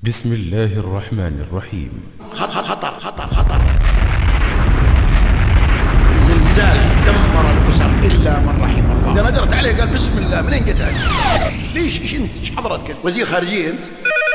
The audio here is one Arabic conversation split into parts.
بسم الله الرحمن الرحيم. خطر خطر خطر خطر. زلزال دمر الأسر إلا من رحم الله. إذا نظرت عليه قال بسم الله. منين جت هذه؟ ليش إيش أنت؟ إيش حضرتك أنت؟ وزير خارجية أنت؟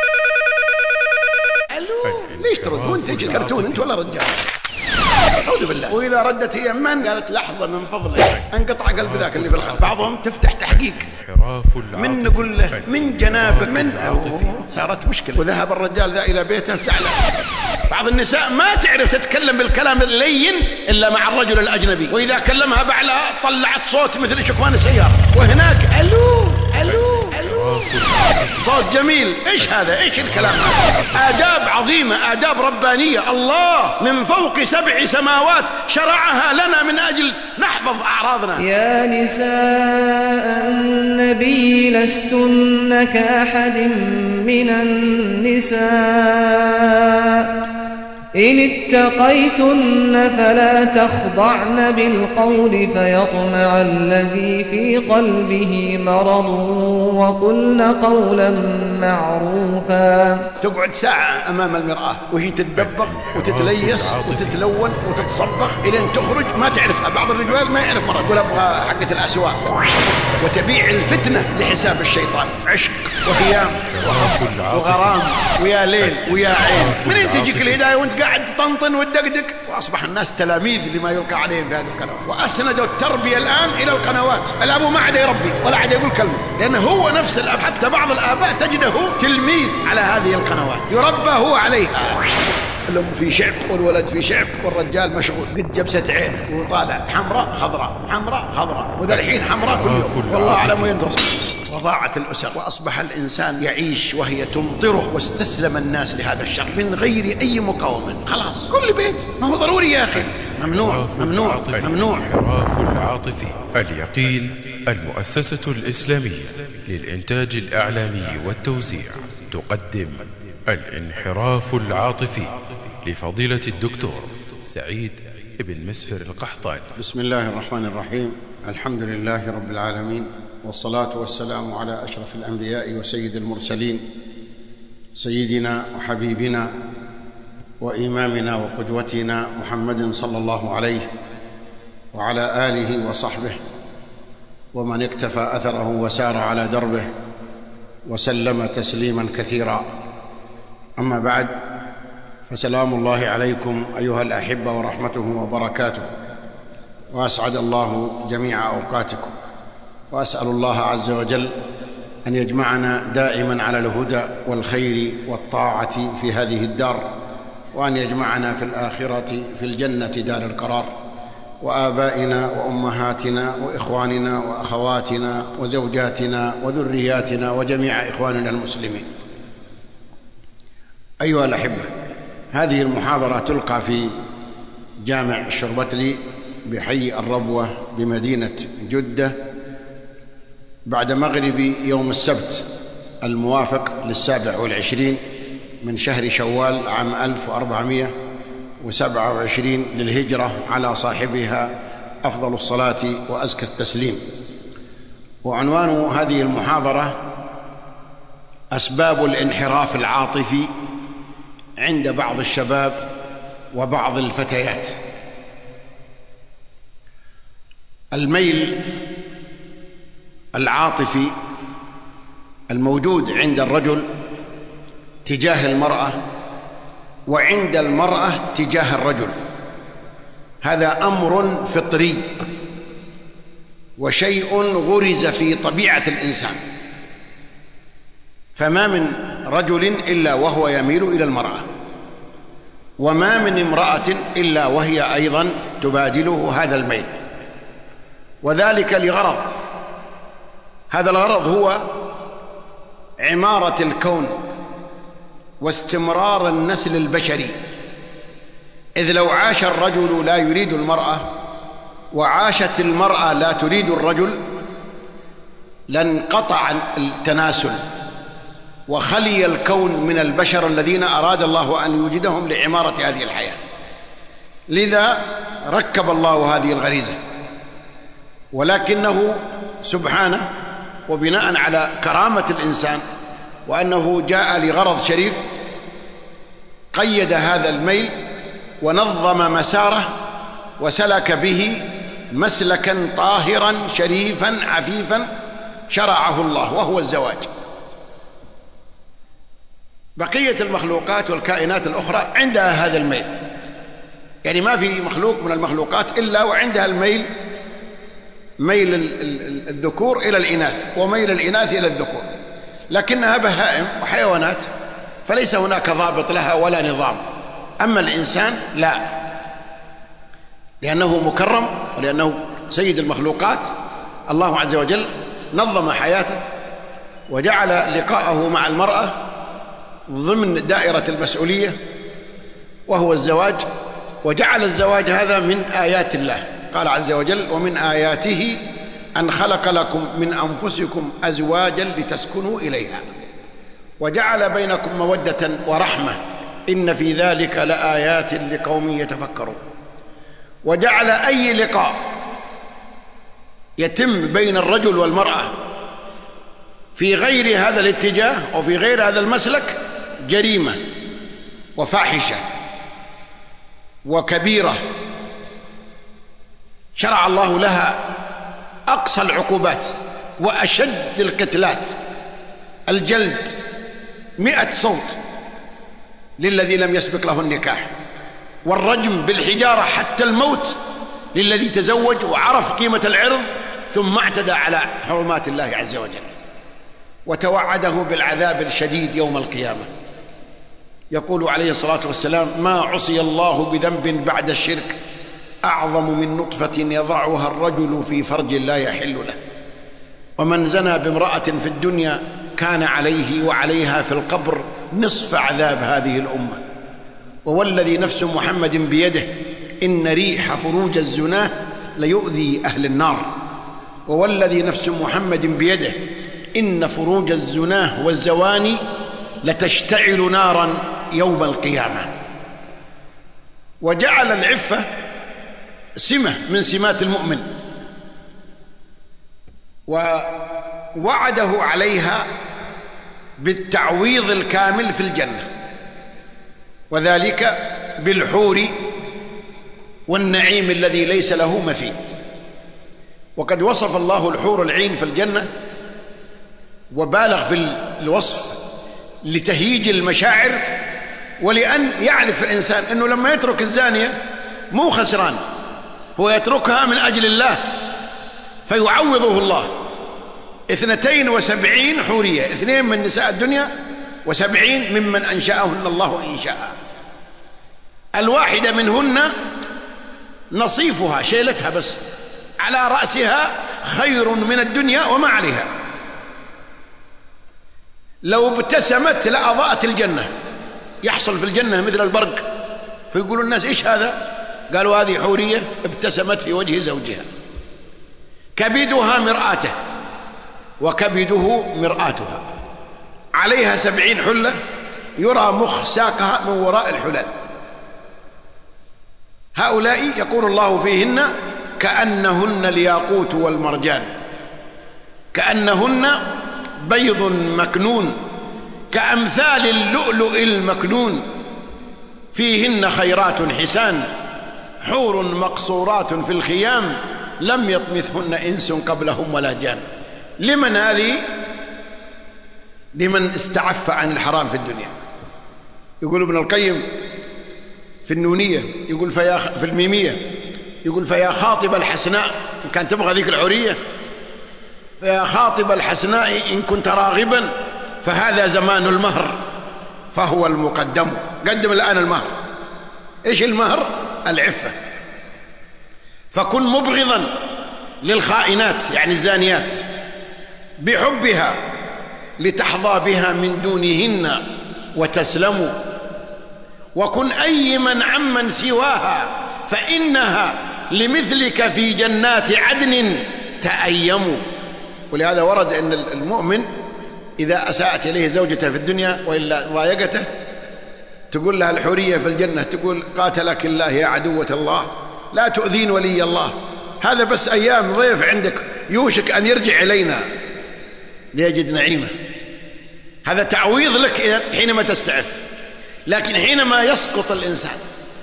ألو ليش ترد؟ وأنت تجي كرتون أنت ولا رجال؟ أعوذ بالله. وإذا ردت هي من؟ قالت لحظة من فضلك انقطع قلب ذاك اللي بالخلف. بعضهم تفتح تحقيق من نقول له من جنابك من صارت مشكلة. وذهب الرجال ذا إلى بيته تعلم. بعض النساء ما تعرف تتكلم بالكلام اللين إلا مع الرجل الأجنبي، وإذا كلمها بعلها طلعت صوت مثل شكمان السيارة، وهناك ألو ألو ألو صوت جميل. إيش هذا؟ إيش الكلام هذا؟ آداب عظيمة، آداب ربانية. الله من فوق 7 سماوات شرعها لنا من أجل نحفظ أعراضنا. يا نساء النبي لستن كأحد من النساء إن اتقيتن فلا تخضعن بالقول فيطمع الذي في قلبه مرض وقلن قولا معروفا. تقعد ساعة أمام المرآة وهي تتدبغ وتتليس وتتلون وتتصبغ إلين تخرج ما تعرفها. بعض الرجال ما يعرف مرة تقول أبغى حقة الأسواق، وتبيع الفتنة لحساب الشيطان. عشق وخيام وغرام ويا ليل ويا عين. منين تجيك الهداية وانت قاعد تطنطن وتدقدق؟ وأصبح الناس تلاميذ لما يلقى عليهم في هذه القنوات، وأسندوا التربية الآن إلى القنوات. الأب ما عاد يربي ولا عاد يقول كلمة، لأنه هو نفس الأب. حتى بعض الآباء تجده تلميذ على هذه القنوات يربى هو عليها. الأم في شعب والولد في شعب والرجال مشغول، قد جبسة عين وطالع حمراء خضراء حمراء خضراء، وذا الحين حمراء كل يوم والله أعلم وين توصل. وضاعت الأسر، وأصبح الإنسان يعيش وهي تمطره، واستسلم الناس لهذا الشر من غير أي مقاومة. خلاص كل بيت ما هو ضروري يا أخي. ممنوع ممنوع ممنوع. الانحراف العاطفي. اليقين المؤسسة الإسلامية للإنتاج الإعلامي والتوزيع تقدم الانحراف العاطفي لفضيلة الدكتور سعيد بن مسفر القحطاني. بسم الله الرحمن الرحيم. الحمد لله رب العالمين، والصلاة والسلام على أشرف الأنبياء وسيد المرسلين، سيدنا وحبيبنا وإمامنا وقدوتنا محمد صلى الله عليه وعلى آله وصحبه ومن اكتفى أثره وسار على دربه وسلم تسليما كثيرا. أما بعد، فسلام الله عليكم أيها الأحبة ورحمته وبركاته، وأسعد الله جميع أوقاتكم، وأسأل الله عز وجل أن يجمعنا دائما على الهدى والخير والطاعة في هذه الدار، وأن يجمعنا في الآخرة في الجنة دار القرار، وآبائنا وأمهاتنا وإخواننا وأخواتنا وزوجاتنا وذرياتنا وجميع إخواننا المسلمين. أيها الأحبة، هذه المحاضرة تلقى في جامع الشربتلي بحي الربوة بمدينة جدة بعد مغرب يوم السبت الموافق 27 من شهر شوال عام 1427 للهجرة، على صاحبها أفضل الصلاة وأزكى التسليم. وعنوان هذه المحاضرة أسباب الانحراف العاطفي عند بعض الشباب وبعض الفتيات. الميل العاطفي الموجود عند الرجل تجاه المرأة وعند المرأة تجاه الرجل، هذا أمر فطري وشيء غرز في طبيعة الإنسان، فما من رجل إلا وهو يميل إلى المرأة، وما من امرأة إلا وهي أيضا تبادله هذا الميل، وذلك لغرض. هذا الغرض هو عمارة الكون واستمرار النسل البشري، إذ لو عاش الرجل لا يريد المرأة وعاشت المرأة لا تريد الرجل لانقطع التناسل وخلي الكون من البشر الذين أراد الله أن يوجدهم لعمارة هذه الحياة. لذا ركب الله هذه الغريزة، ولكنه سبحانه وبناء على كرامة الإنسان وأنه جاء لغرض شريف قيد هذا الميل ونظم مساره وسلك به مسلكا طاهرا شريفا عفيفا شرعه الله، وهو الزواج. بقية المخلوقات والكائنات الأخرى عندها هذا الميل، يعني ما في مخلوق من المخلوقات إلا وعندها الميل، ميل الذكور إلى الإناث وميل الإناث إلى الذكور، لكنها بهائم وحيوانات فليس هناك ضابط لها ولا نظام. أما الإنسان لا، لأنه مكرم ولأنه سيد المخلوقات، الله عز وجل نظم حياته وجعل لقاءه مع المرأة ضمن دائرة المسؤولية وهو الزواج، وجعل الزواج هذا من آيات الله. قال عز وجل: ومن آياته أن خلق لكم من أنفسكم أزواجا لتسكنوا إليها وجعل بينكم مودة ورحمة إن في ذلك لآيات لقوم يتفكرون. وجعل أي لقاء يتم بين الرجل والمرأة في غير هذا الاتجاه أو في غير هذا المسلك جريمة وفاحشة وكبيرة، شرع الله لها أقصى العقوبات وأشد القتلات: الجلد 100 صوت للذي لم يسبق له النكاح، والرجم بالحجارة حتى الموت للذي تزوج وعرف قيمة العرض ثم اعتدى على حرمات الله عز وجل، وتوعده بالعذاب الشديد يوم القيامة. يقول عليه الصلاة والسلام: ما عصي الله بذنب بعد الشرك أعظم من نطفة يضعها الرجل في فرج لا يحل له، ومن زنى بامرأة في الدنيا كان عليه وعليها في القبر نصف عذاب هذه الأمة، ووالذي نفس محمد بيده إن ريح فروج الزناه ليؤذي أهل النار، ووالذي نفس محمد بيده إن فروج الزناه والزواني لتشتعل نارا يوم القيامة. وجعل العفة سمة من سمات المؤمن، ووعده عليها بالتعويض الكامل في الجنة، وذلك بالحور والنعيم الذي ليس له مثيل. وقد وصف الله الحور العين في الجنة وبالغ في الوصف لتهييج المشاعر، ولأن يعرف الإنسان أنه لما يترك الزانية مو خسران، هو يتركها من أجل الله فيعوضه الله 72 حورية، 2 من نساء الدنيا و70 ممن أنشأهن الله إنشاء. الواحدة منهن نصيفها شيلتها بس على رأسها خير من الدنيا وما عليها، لو ابتسمت لأضاءت الجنة. يحصل في الجنة مثل البرق، فيقول الناس: إيش هذا؟ قالوا: هذه حورية ابتسمت في وجه زوجها. كبدها مرآته وكبده مرآتها، عليها 70 حلة يرى مخ ساقها من وراء الحلل. هؤلاء يقول الله فيهن: كأنهن الياقوت والمرجان، كأنهن بيض مكنون كأمثال اللؤلؤ المكنون، فيهن خيرات حسان حور مقصورات في الخيام لم يطمثهن إنس قبلهم ولا جان. لمن هذه؟ لمن استعف عن الحرام في الدنيا. يقول ابن القيم في النونية، يقول في الميمية، يقول: فيا خاطب الحسناء، إن كان تبغى ذيك الحورية، فيا خاطب الحسناء إن كنت راغبا فهذا زمان المهر فهو المقدم. قدم الآن المهر. إيش المهر؟ العفة. فكن مبغضا للخائنات يعني الزانيات بحبها لتحظى بها من دونهن وتسلموا، وكن أيما عمن سواها فإنها لمثلك في جنات عدن تأيموا. ولهذا ورد أن المؤمن إذا أساءت إليه زوجته في الدنيا وإلا ضايقته تقول لها الحورية في الجنة، تقول: قاتلك الله يا عدوة الله، لا تؤذين ولي الله، هذا بس أيام ضيف عندك، يوشك أن يرجع إلينا ليجد نعيمه. هذا تعويض لك حينما تستعف. لكن حينما يسقط الإنسان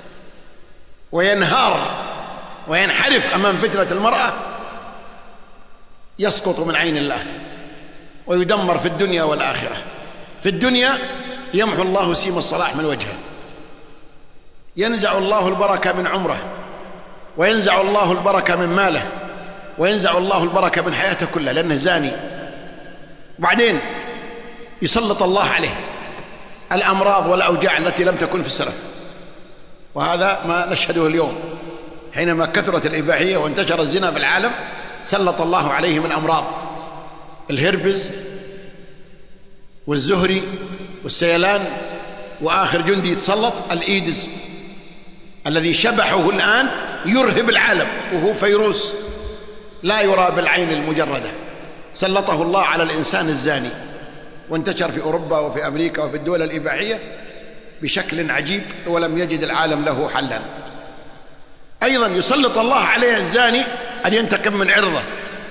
وينهار وينحرف أمام فتنة المرأة يسقط من عين الله ويدمر في الدنيا والآخرة. في الدنيا يمحو الله سيم الصلاح من وجهه، ينزع الله البركة من عمره، وينزع الله البركة من ماله، وينزع الله البركة من حياته كلها لأنه زاني. وبعدين يسلط الله عليه الأمراض والأوجاع التي لم تكن في السلف، وهذا ما نشهده اليوم. حينما كثرت الإباحية وانتشر الزنا في العالم سلط الله عليهم الأمراض، الهربز والزهري والسيلان، وآخر جندي يتسلط الإيدز الذي شبحه الآن يرهب العالم، وهو فيروس لا يرى بالعين المجردة. سلطه الله على الإنسان الزاني، وانتشر في أوروبا وفي أمريكا وفي الدول الإباحية بشكل عجيب، ولم يجد العالم له حلا. أيضا يسلط الله عليه الزاني أن ينتقم من عرضه،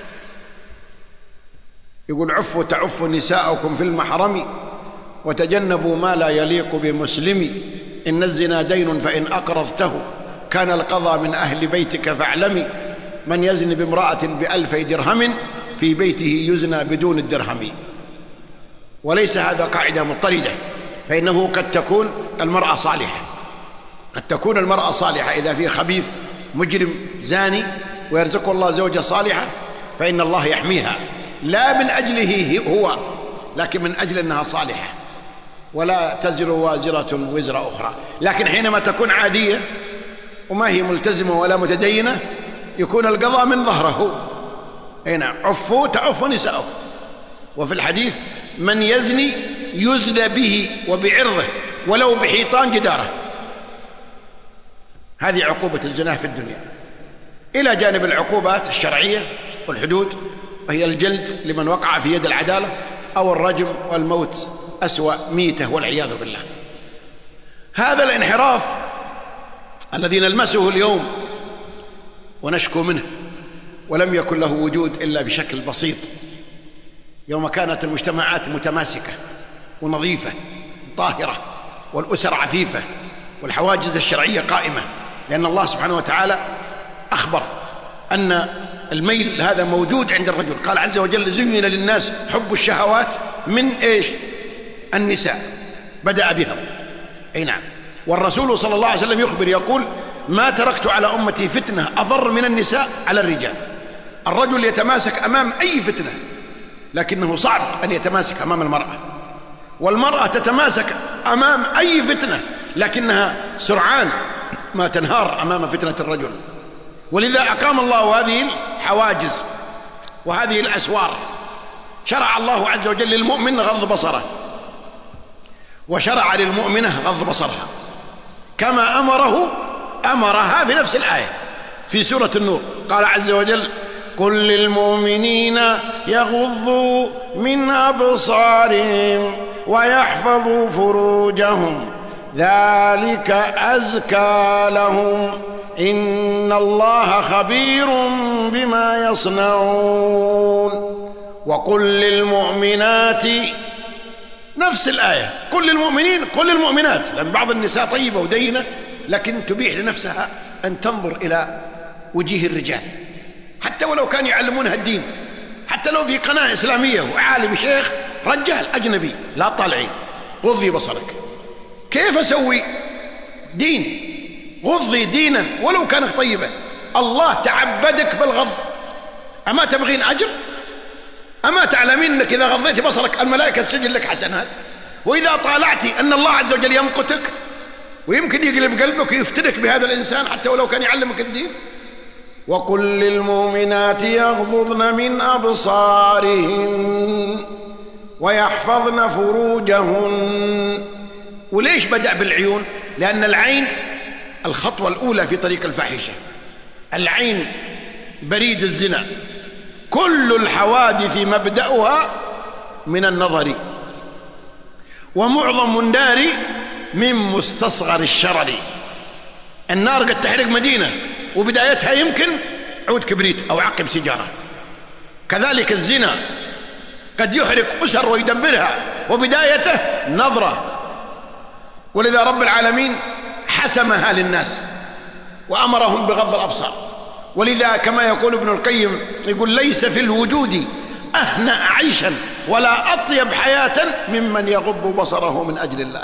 يقول عفوا تعفوا نساءكم في المحرم وتجنبوا ما لا يليق بمسلم، إن الزنا دين فإن أقرضته كان القضاء من أهل بيتك فاعلمي، من يزن بامرأة ب1000 درهم في بيته يزنى بدون الدرهم. وليس هذا قاعدة مضطردة، فإنه قد تكون المرأة صالحة، قد تكون المرأة صالحة إذا في خبيث مجرم زاني ويرزقه الله زوجة صالحة فإن الله يحميها، لا من أجله هو، لكن من أجل أنها صالحة، ولا تزر وازرة وزر أخرى. لكن حينما تكون عادية وما هي ملتزمة ولا متدينة يكون القضاء من ظهره. هنا عفوا تعفوا نساءه. وفي الحديث من يزني يزنى به وبعرضه ولو بحيطان جداره. هذه عقوبة الزنا في الدنيا، إلى جانب العقوبات الشرعية والحدود، وهي الجلد لمن وقع في يد العدالة، أو الرجم والموت أسوأ ميتة والعياذ بالله. هذا الانحراف الذي نلمسه اليوم ونشكو منه، ولم يكن له وجود إلا بشكل بسيط يوم كانت المجتمعات متماسكة ونظيفة طاهرة، والأسر عفيفة، والحواجز الشرعية قائمة، لأن الله سبحانه وتعالى أخبر أن الميل هذا موجود عند الرجل. قال عز وجل زين للناس حب الشهوات من إيش؟ النساء، بدأ بهم. أي نعم. والرسول صلى الله عليه وسلم يخبر يقول ما تركت على أمتي فتنة أضر من النساء على الرجال. الرجل يتماسك أمام أي فتنة، لكنه صعب أن يتماسك أمام المرأة، والمرأة تتماسك أمام أي فتنة لكنها سرعان ما تنهار أمام فتنة الرجل. ولذا أقام الله هذه الحواجز وهذه الأسوار. شرع الله عز وجل للمؤمن غض بصره، وشرع للمؤمنة غض بصرها، كما أمرها في نفس الآية في سورة النور. قال عز وجل قل للمؤمنين يغضوا من أبصارهم ويحفظوا فروجهم ذلك أزكى لهم إن الله خبير بما يصنعون. وقل للمؤمنات، نفس الآية، قل للمؤمنين قل للمؤمنات، لأن بعض النساء طيبة ودينة لكن تبيح لنفسها أن تنظر إلى وجيه الرجال، حتى ولو كانوا يعلمونها الدين، حتى لو في قناة إسلامية وعالم شيخ رجال أجنبي لا طالعين. غضي بصرك. كيف أسوي دين؟ غضي دينا ولو كانت طيبة. الله تعبدك بالغض، أما تبغين أجر؟ أما تعلمين أنك إذا غضيت بصرك الملائكة تسجل لك حسنات؟ وإذا طالعت أن الله عز وجل يمقتك ويمكن يقلب قلبك ويفتنك بهذا الإنسان حتى ولو كان يعلمك الدين. وقل للمؤمنات يغضضن من أبصارهن ويحفظن فروجهن. وليش بدأ بالعيون؟ لأن العين الخطوة الأولى في طريق الفاحشة. العين بريد الزنا. كل الحوادث مبدأها من النظر، ومعظم النار من مستصغر الشرر. النار قد تحرق مدينة وبدايتها يمكن عود كبريت أو عقب سيجارة. كذلك الزنا قد يحرق أسر ويدمرها وبدايته نظرة. ولذا رب العالمين حسمها للناس وأمرهم بغض الأبصار. ولذا كما يقول ابن القيم، يقول: ليس في الوجود أهنأ عيشا ولا أطيب حياة ممن يغض بصره من أجل الله.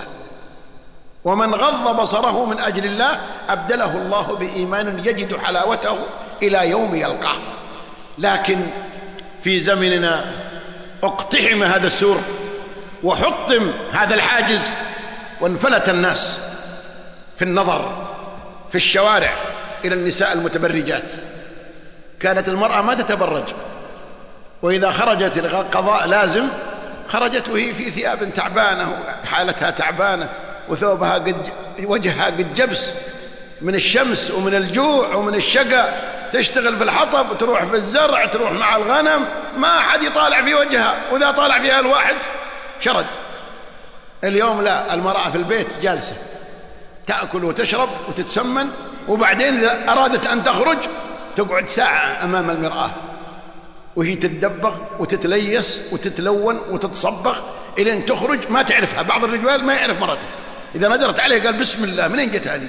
ومن غض بصره من أجل الله أبدله الله بإيمان يجد حلاوته إلى يوم يلقاه. لكن في زمننا اقتحم هذا السور وحطم هذا الحاجز، وانفلت الناس في النظر في الشوارع إلى النساء المتبرجات. كانت المرأة ما تتبرج، وإذا خرجت القضاء لازم خرجت وهي في ثياب تعبانة، حالتها تعبانة، وثوبها وجهها قد جبس من الشمس ومن الجوع ومن الشقاء، تشتغل في الحطب، تروح في الزرع، تروح مع الغنم، ما أحد يطالع في وجهها، وإذا طالع فيها الواحد شرد. اليوم لا، المرأة في البيت جالسة تأكل وتشرب وتتسمن، وبعدين إذا أرادت أن تخرج تقعد ساعة أمام المرآة وهي تتدبغ وتتليس وتتلون وتتصبغ إلين تخرج ما تعرفها. بعض الرجال ما يعرف مرته، إذا نظرت عليه قال: بسم الله، منين جت هذه؟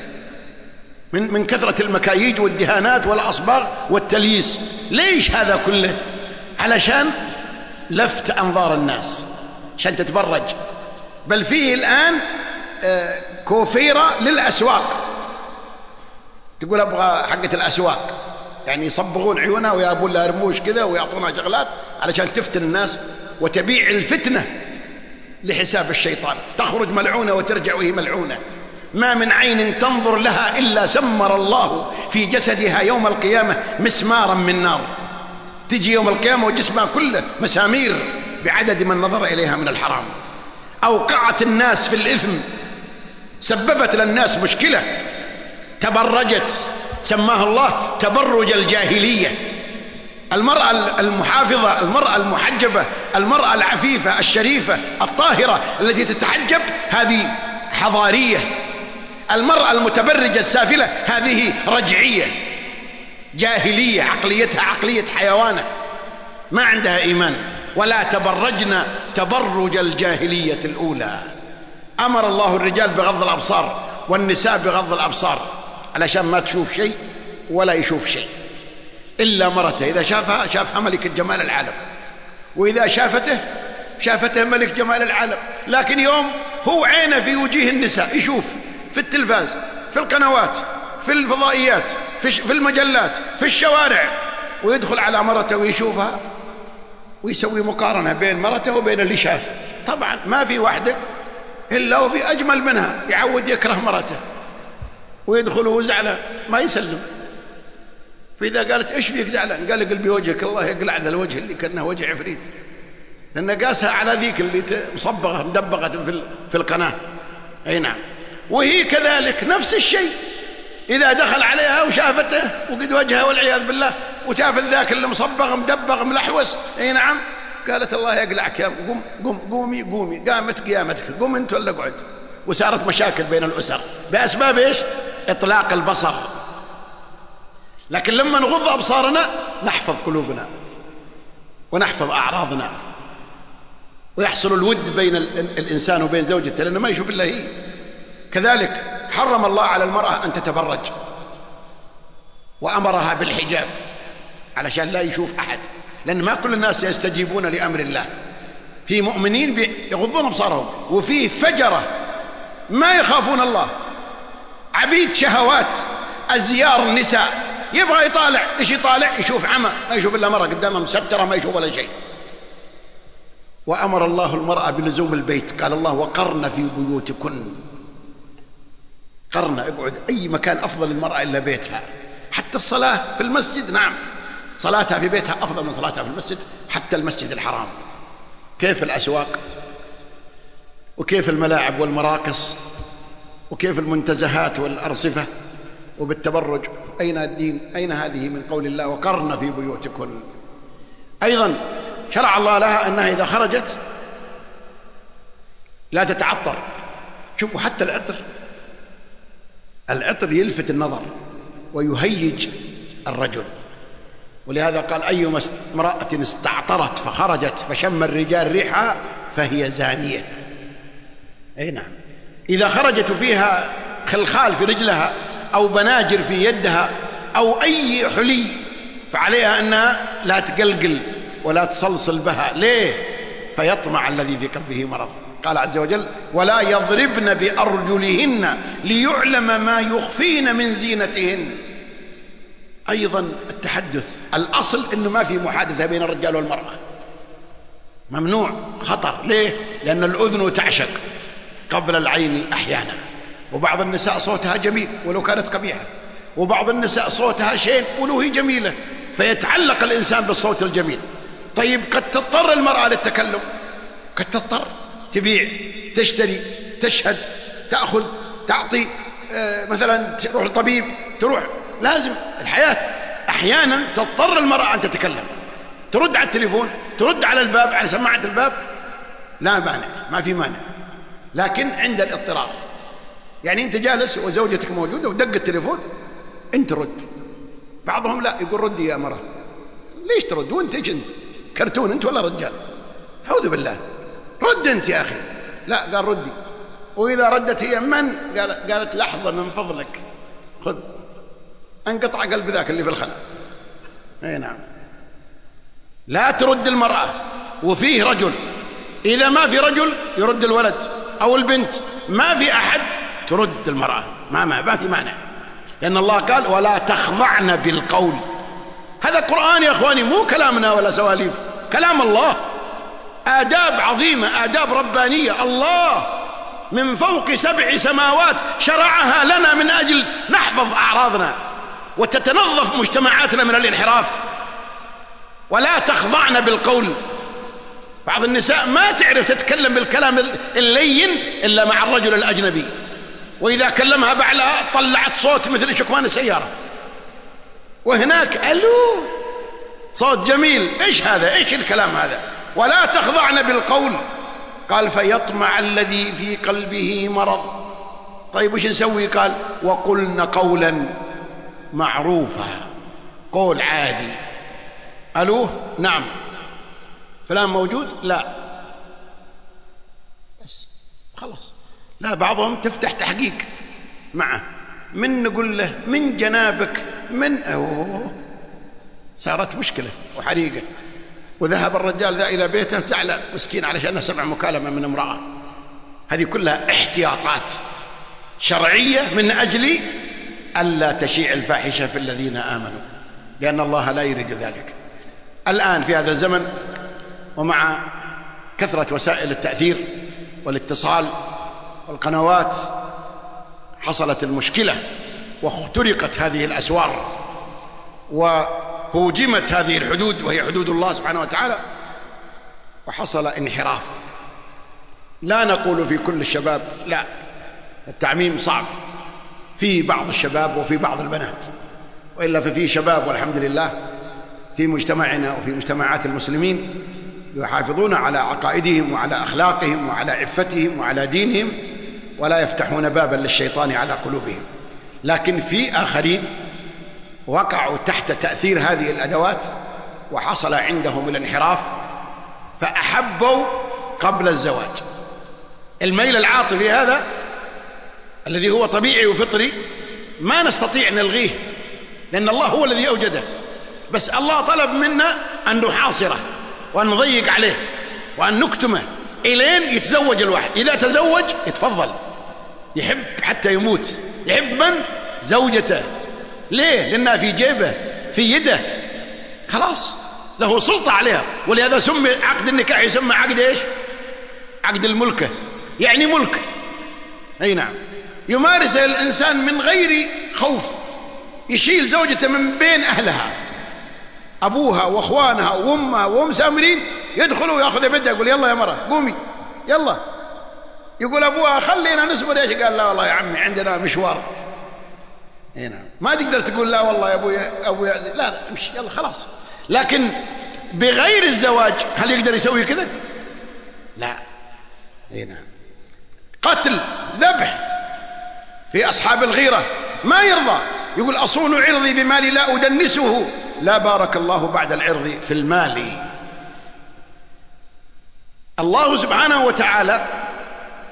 من كثرة المكاييج والدهانات والأصباغ والتلييس. ليش هذا كله؟ علشان لفت أنظار الناس، عشان تتبرج. بل فيه الآن كوفيرة للأسواق، تقول أبغى حقة الأسواق، يعني يصبغون عيونها ويابون لها رموش كذا ويعطونها شغلات علشان تفتن الناس وتبيع الفتنة لحساب الشيطان. تخرج ملعونة وترجع وهي ملعونة. ما من عين تنظر لها إلا سمر الله في جسدها يوم القيامة مسمارا من نار. تجي يوم القيامة وجسمها كله مسامير بعدد من نظر إليها من الحرام. أوقعت الناس في الإثم، سببت للناس مشكلة، تبرجت، سماها الله تبرج الجاهلية. المرأة المحافظة، المرأة المحجبة، المرأة العفيفة الشريفة الطاهرة التي تتحجب هذه حضارية. المرأة المتبرجة السافلة هذه رجعية جاهلية، عقليتها عقلية حيوانة ما عندها إيمان. ولا تبرجنا تبرج الجاهلية الأولى. أمر الله الرجال بغض الأبصار والنساء بغض الأبصار علشان ما تشوف شيء ولا يشوف شيء إلا مرته. إذا شافها ملك جمال العالم، وإذا شافته ملك جمال العالم. لكن يوم هو عينه في وجيه النساء، يشوف في التلفاز، في القنوات، في الفضائيات، في المجلات، في الشوارع، ويدخل على مرته ويشوفها ويسوي مقارنة بين مرته وبين اللي شاف. طبعا ما في واحدة إلا وفي أجمل منها، يعود يكره مرته ويدخل وهو زعلان ما يسلم. فإذا قالت: إيش فيك زعلان؟ قال: قلبي وجهك، الله يقلع ذا الوجه اللي كأنه وجه عفريت، لأن قاسها على ذيك اللي مصبغة مدبغة في القناة. أي نعم. وهي كذلك نفس الشيء، إذا دخل عليها وشافته وقد وجهها والعياذ بالله، وشافت ذاك اللي مصبغ مدبغ ملحوس، أي نعم، قالت: الله يقلعك يا قومي. قامت قيامتك، قوم أنت ولا اقعد. وصارت مشاكل بين الأسر بأسباب إيش؟ إطلاق البصر. لكن لما نغض أبصارنا نحفظ قلوبنا ونحفظ أعراضنا، ويحصل الود بين الإنسان وبين زوجته، لأنه ما يشوف إلا هي. كذلك حرم الله على المرأة أن تتبرج، وأمرها بالحجاب علشان لا يشوف أحد، لأن ما كل الناس يستجيبون لأمر الله. في مؤمنين يغضون أبصارهم، وفي فجرة ما يخافون الله، عبيد شهوات، أزيار النساء، يبغى يطالع، إيش يطالع؟ يشوف عمى، ما يشوف إلا مرة قدامه مسترة، ما يشوف ولا شيء. وأمر الله المرأة بلزوم البيت، قال الله: وقرن في بيوتكن. قرن، اقعد، أي مكان أفضل للمرأة إلا بيتها. حتى الصلاة في المسجد، نعم، صلاتها في بيتها أفضل من صلاتها في المسجد، حتى المسجد الحرام. كيف الأسواق، وكيف الملاعب والمراقص، وكيف المنتزهات والأرصفة، وبالتبرج. أين الدين؟ أين هذه من قول الله: وقرن في بيوتكن؟ أيضا شرع الله لها أنها إذا خرجت لا تتعطر. شوفوا حتى العطر يلفت النظر ويهيج الرجل، ولهذا قال: أي امرأة استعطرت فخرجت فشم الرجال ريحها فهي زانية. أي نعم. إذا خرجت فيها خلخال في رجلها أو بناجر في يدها أو أي حلي فعليها أنها لا تقلقل ولا تصلصل بها. ليه؟ فيطمع الذي في قلبه مرض. قال عز وجل: ولا يضربن بأرجلهن ليعلم ما يخفين من زينتهن. أيضا التحدث، الأصل أنه ما في محادثة بين الرجال والمرأة، ممنوع، خطر. ليه؟ لأن الأذن تعشق قبل العين أحيانا، وبعض النساء صوتها جميل ولو كانت قبيحة، وبعض النساء صوتها شين ولو هي جميلة، فيتعلق الإنسان بالصوت الجميل. طيب قد تضطر المرأة للتكلم، قد تضطر تبيع، تشتري، تشهد، تأخذ، تعطي، مثلا تروح الطبيب، تروح، لازم الحياة. أحيانا تضطر المرأة أن تتكلم، ترد على التليفون، ترد على الباب، على سماعة الباب، لا مانع، ما في مانع، لكن عند الاضطرار. يعني أنت جالس وزوجتك موجودة ودق التليفون، أنت رد. بعضهم لا، يقول ردي يا مرة. ليش ترد وأنت إيش أنت؟ كرتون أنت ولا رجال؟ أعوذ بالله، رد أنت يا أخي. لا، قال ردي. وإذا ردت هي من؟ قالت لحظة من فضلك، خذ، انقطع قلب ذاك اللي في الخلاء. اي نعم، لا ترد المرأة وفيه رجل. إذا ما في رجل يرد الولد أو البنت، ما في أحد ترد المرأة، ما في مانع، لأن الله قال: ولا تخضعن بالقول. هذا قرآن يا أخواني، مو كلامنا ولا سواليف، كلام الله، آداب عظيمة، آداب ربانية. الله من فوق 7 سماوات شرعها لنا من أجل نحفظ أعراضنا وتتنظف مجتمعاتنا من الانحراف. ولا تخضعن بالقول. بعض النساء ما تعرف تتكلم بالكلام اللين إلا مع الرجل الأجنبي، وإذا كلمها بعلها طلعت صوت مثل شكمان السيارة، وهناك ألو، صوت جميل. إيش هذا؟ إيش الكلام هذا؟ ولا تخضعن بالقول. قال: فيطمع الذي في قلبه مرض. طيب وش نسوي؟ قال: وقلن قولا معروفا، قول عادي. ألو، نعم، فلان موجود؟ لا، بس خلاص. لا، بعضهم تفتح تحقيق معه، من نقول له من جنابك، من صارت مشكلة وحريقة. وذهب الرجال ذا إلى بيته زعل مسكين علشان سمع مكالمة من امرأة. هذه كلها احتياطات شرعية من أجل ألا تشيع الفاحشة في الذين آمنوا، لأن الله لا يريد ذلك. الآن في هذا الزمن ومع كثرة وسائل التأثير والاتصال والقنوات حصلت المشكلة، واخترقت هذه الأسوار، وهوجمت هذه الحدود وهي حدود الله سبحانه وتعالى، وحصل انحراف. لا نقول في كل الشباب، لا، التعميم صعب، في بعض الشباب وفي بعض البنات، وإلا ففي شباب والحمد لله في مجتمعنا وفي مجتمعات المسلمين يحافظون على عقائدهم وعلى أخلاقهم وعلى عفتهم وعلى دينهم، ولا يفتحون بابا للشيطان على قلوبهم. لكن في آخرين وقعوا تحت تأثير هذه الأدوات وحصل عندهم الانحراف، فأحبوا قبل الزواج. الميل العاطفي هذا الذي هو طبيعي وفطري ما نستطيع أن نلغيه، لأن الله هو الذي أوجده، بس الله طلب منا أن نحاصره وأن نضيق عليه وأن نكتمه إلين يتزوج الواحد. إذا تزوج يتفضل، يحب حتى يموت. يحب من؟ زوجته. ليه؟ لأنها في جيبه، في يده، خلاص له سلطة عليها. ولهذا سمي عقد النكاح يسمى عقد إيش؟ عقد الملكة، يعني ملك. أي نعم، يمارسه الإنسان من غير خوف، يشيل زوجته من بين أهلها، أبوها وأخوانها وأمها وهم سامرين، يدخلوا ويأخذ بيدها، يقول يلا يا مرة قومي يلا. يقول أبوها خلينا نصبر. إيش؟ قال لا والله يا عمي عندنا مشوار. هنا ما تقدر تقول لا والله يا أبويا لا امشي يلا خلاص. لكن بغير الزواج هل يقدر يسوي كذا؟ لا. هنا قتل، ذبح. في أصحاب الغيرة ما يرضى، يقول أصون عرضي بمالي لا أدنسه. لا بارك الله بعد العرض في المال. الله سبحانه وتعالى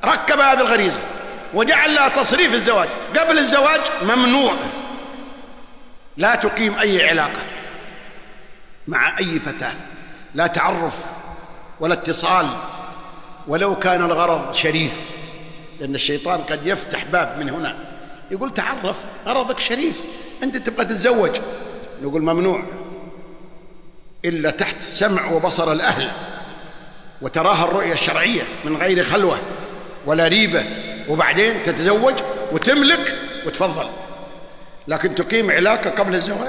ركب هذه الغريزة وجعل لها تصريف الزواج. قبل الزواج ممنوع، لا تقيم أي علاقة مع أي فتاة، لا تعرف ولا اتصال، ولو كان الغرض شريف، لأن الشيطان قد يفتح باب من هنا يقول تعرف، غرضك شريف، أنت تبغى تتزوج، نقول ممنوع إلا تحت سمع وبصر الأهل وتراها الرؤية الشرعية من غير خلوة ولا ريبة، وبعدين تتزوج وتملك وتفضل. لكن تقيم علاقة قبل الزواج،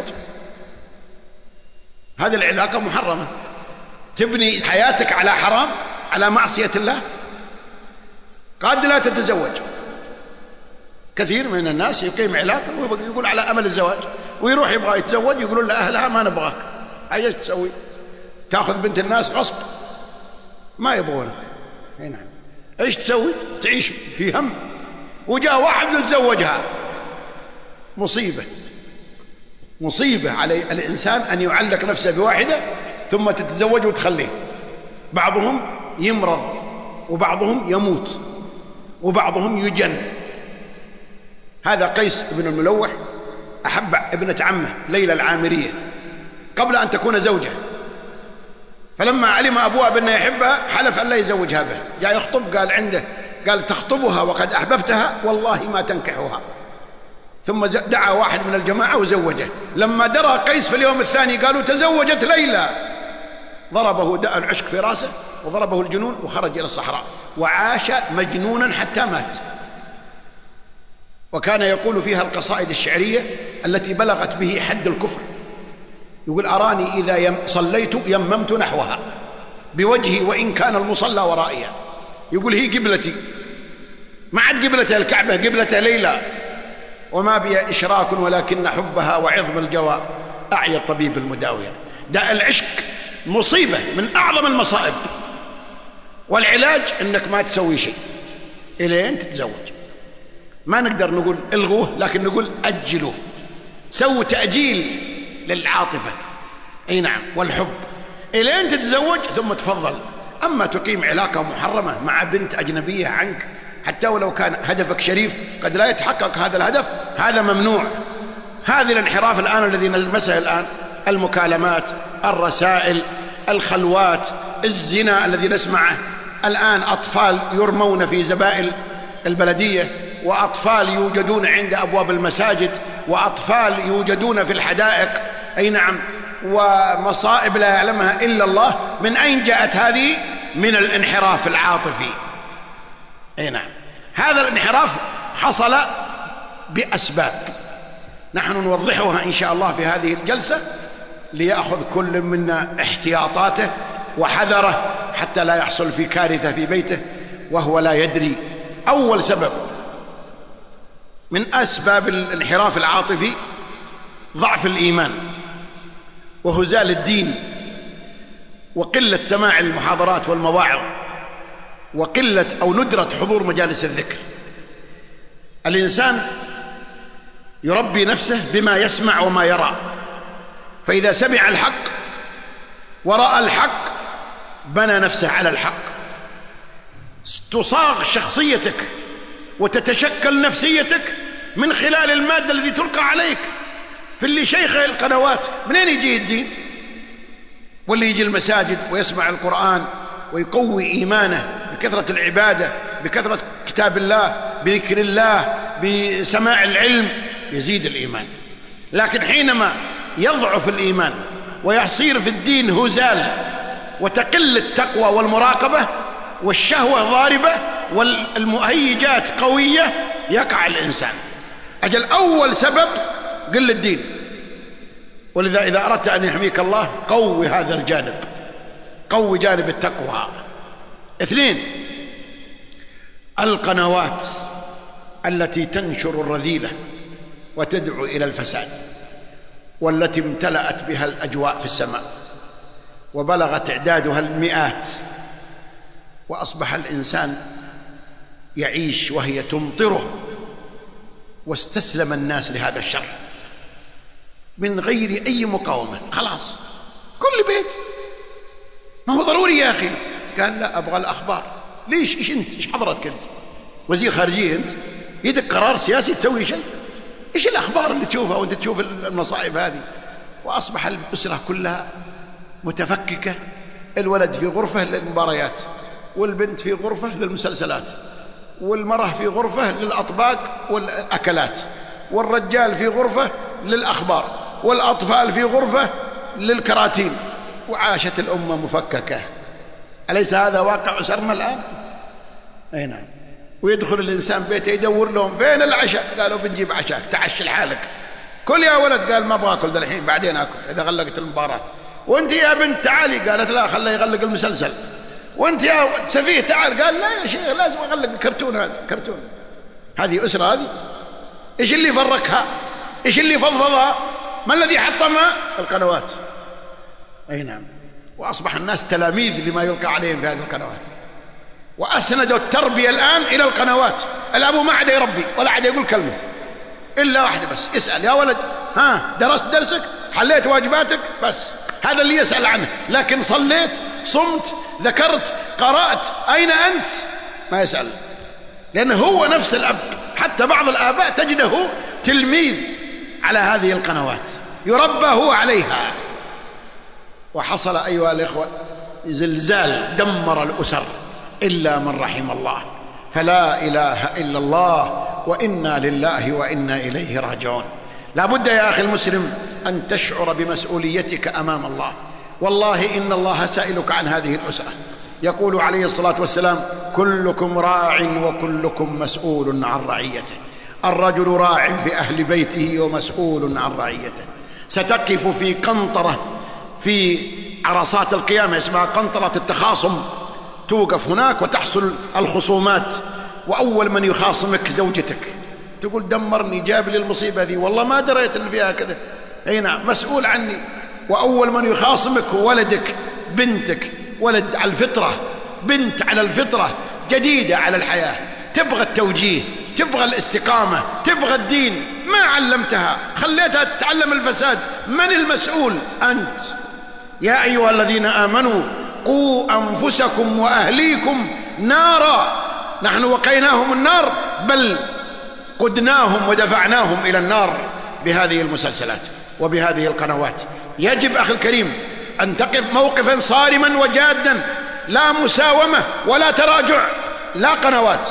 هذه العلاقة محرمة، تبني حياتك على حرام، على معصية الله، قد لا تتزوج. كثير من الناس يقيم علاقة ويقول على أمل الزواج، ويروح يبغى يتزوج يقولون لأهلها ما نبغاك. ايش تسوي؟ تاخذ بنت الناس غصب، ما يبغونك. نعم، ايش تسوي؟ تعيش في هم. وجاء واحد يتزوجها، مصيبة على الإنسان أن يعلق نفسه بواحدة ثم تتزوج وتخليه. بعضهم يمرض، وبعضهم يموت، وبعضهم يجن. هذا قيس بن الملوح أحب ابنة عمه ليلى العامرية قبل أن تكون زوجة، فلما علم أبوها بأنه يحبها حلف أن لا يزوجها به. جاء يخطب قال تخطبها وقد أحببتها والله ما تنكحها. ثم دعا واحد من الجماعة وزوجه. لما درى قيس في اليوم الثاني قالوا تزوجت ليلى، ضربه داء العشق في راسه وضربه الجنون وخرج إلى الصحراء وعاش مجنونا حتى مات. وكان يقول فيها القصائد الشعرية التي بلغت به حد الكفر، يقول أراني إذا صليت يممت نحوها بوجهي وإن كان المصلى ورائيا. يقول هي قبلتي، ما عاد قبلتها الكعبة، قبلتها ليلى، وما بي إشراك ولكن حبها وعظم الجوى أعيا الطبيب المداوية. داء العشق مصيبة من أعظم المصائب، والعلاج أنك ما تسوي شيء إلين تتزوج. ما نقدر نقول الغوه، لكن نقول أجلوه، سووا تأجيل للعاطفة، أي نعم، والحب إلين تتزوج ثم تفضل. أما تقيم علاقة محرمة مع بنت أجنبية عنك حتى ولو كان هدفك شريف قد لا يتحقق هذا الهدف، هذا ممنوع. هذا الانحراف الآن الذي نلمسه الآن، المكالمات، الرسائل، الخلوات، الزنا الذي نسمعه الآن، أطفال يرمون في زبائن البلدية، وأطفال يوجدون عند أبواب المساجد، وأطفال يوجدون في الحدائق، أي نعم، ومصائب لا يعلمها إلا الله. من أين جاءت هذه؟ من الانحراف العاطفي، أي نعم. هذا الانحراف حصل بأسباب نحن نوضحها إن شاء الله في هذه الجلسة، ليأخذ كل منا احتياطاته وحذره حتى لا يحصل في كارثة في بيته وهو لا يدري. أول سبب من أسباب الانحراف العاطفي ضعف الإيمان وهزال الدين وقلة سماع المحاضرات والمواعظ وقلة أو ندرة حضور مجالس الذكر. الإنسان يربي نفسه بما يسمع وما يرى، فإذا سمع الحق ورأى الحق بنى نفسه على الحق. تصاغ شخصيتك وتتشكل نفسيتك من خلال المادة التي تلقى عليك. في اللي شيخه القنوات منين يجي الدين؟ واللي يجي المساجد ويسمع القرآن ويقوي إيمانه بكثرة العبادة، بكثرة كتاب الله، بذكر الله، بسماع العلم، يزيد الإيمان. لكن حينما يضعف الإيمان ويصير في الدين هزال وتقل التقوى والمراقبة والشهوة ضاربة والمهيجات قوية، يقع الإنسان. أجل أول سبب قل الدين. ولذا إذا أردت أن يحميك الله قوي هذا الجانب، قوي جانب التقوى. 2، القنوات التي تنشر الرذيلة وتدعو إلى الفساد، والتي امتلأت بها الأجواء في السماء وبلغ تعدادها المئات، وأصبح الإنسان يعيش وهي تمطره، واستسلم الناس لهذا الشر من غير أي مقاومة. خلاص كل بيت، ما هو ضروري يا أخي. قال لا، أبغى الأخبار. ليش؟ إيش أنت؟ إيش حضرتك أنت؟ وزير خارجية أنت، يدك قرار سياسي تسوي شيء. إيش الأخبار اللي تشوفها وأنت تشوف المصائب هذه؟ وأصبح الأسرة كلها متفككة، الولد في غرفة للمباريات، والبنت في غرفة للمسلسلات، والمرأة في غرفة للأطباق والأكلات، والرجال في غرفة للأخبار، والأطفال في غرفة للكراتين، وعاشت الأمة مفككة. أليس هذا واقع أسرنا الآن؟ أي نعم. ويدخل الإنسان بيته يدور لهم فين العشاء، قالوا بنجيب عشاك تعشي لحالك، كل يا ولد، قال ما أبغى أكل ذا الحين بعدين أكل إذا غلقت المباراة. وأنت يا بنت تعالي، قالت لا خليه يغلق المسلسل. وأنت يا سفيه تعال، قال لا يا شيخ لازم أغلق الكرتون، هذا كرتون. هذه أسرة هذه؟ إيش اللي فرقها؟ إيش اللي فضفضها؟ ما الذي حطمها؟ القنوات. أي نعم. وأصبح الناس تلاميذ لما يلقى عليهم في هذه القنوات، وأسندوا التربية الآن إلى القنوات. الأبو ما عاد يربي ولا عاد يقول كلمة إلا واحدة بس، يسأل يا ولد ها درست درسك، حليت واجباتك، بس هذا اللي يسأل عنه. لكن صليت، صمت، ذكرت، قرأت، أين أنت؟ ما يسأل، لأنه هو نفس الأب. حتى بعض الآباء تجده تلميذ على هذه القنوات، يربى هو عليها. وحصل أيها الإخوة زلزال دمر الأسر إلا من رحم الله. فلا إله إلا الله، وإنا لله وإنا إليه راجعون. لا بد يا أخي المسلم أن تشعر بمسؤوليتك أمام الله. والله إن الله سائلك عن هذه الأسرة. يقول عليه الصلاة والسلام: كلكم راع وكلكم مسؤول عن رعيته. الرجل راع في أهل بيته ومسؤول عن رعيته. ستقف في قنطرة في عرصات القيامة اسمها قنطرة التخاصم، توقف هناك وتحصل الخصومات، وأول من يخاصمك زوجتك، تقول دمرني جاب لي المصيبة ذي، والله ما دريت إن فيها كذا. أي نعم، مسؤول عني. وأول من يخاصمك هو ولدك، بنتك، ولد على الفطرة، بنت على الفطرة، جديدة على الحياة، تبغى التوجيه، تبغى الاستقامة، تبغى الدين، ما علمتها، خليتها تتعلم الفساد. من المسؤول؟ أنت. يا أيها الذين آمنوا قوا أنفسكم وأهليكم نارا. نحن وقيناهم النار، بل قدناهم ودفعناهم إلى النار بهذه المسلسلات وبهذه القنوات. يجب أخي الكريم أن تقف موقفا صارما وجادا، لا مساومة ولا تراجع، لا قنوات.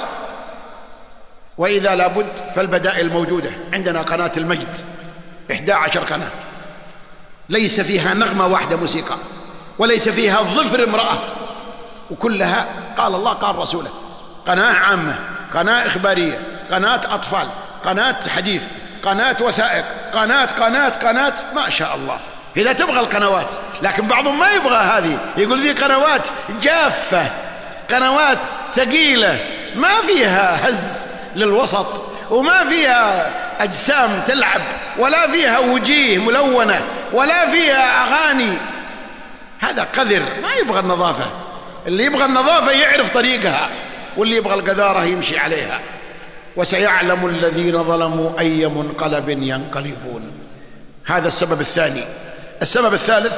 وإذا لابد فالبدائل موجودة. عندنا قناة المجد 11 قناة، ليس فيها نغمة واحدة موسيقى، وليس فيها ظفر امرأة، وكلها قال الله قال رسوله. قناة عامة، قناة إخبارية، قناة أطفال، قناة حديث، قناة وثائق، قناة ما شاء الله. إذا تبغى القنوات، لكن بعضهم ما يبغى هذه، يقول ذي قنوات جافة، قنوات ثقيلة، ما فيها هز للوسط، وما فيها أجسام تلعب، ولا فيها وجيه ملونة، ولا فيها أغاني. هذا قذر، ما يبغى النظافة. اللي يبغى النظافة يعرف طريقها، واللي يبغى القذارة يمشي عليها. وسيعلم الذين ظلموا أي منقلب ينقلبون. هذا السبب الثاني. السبب الثالث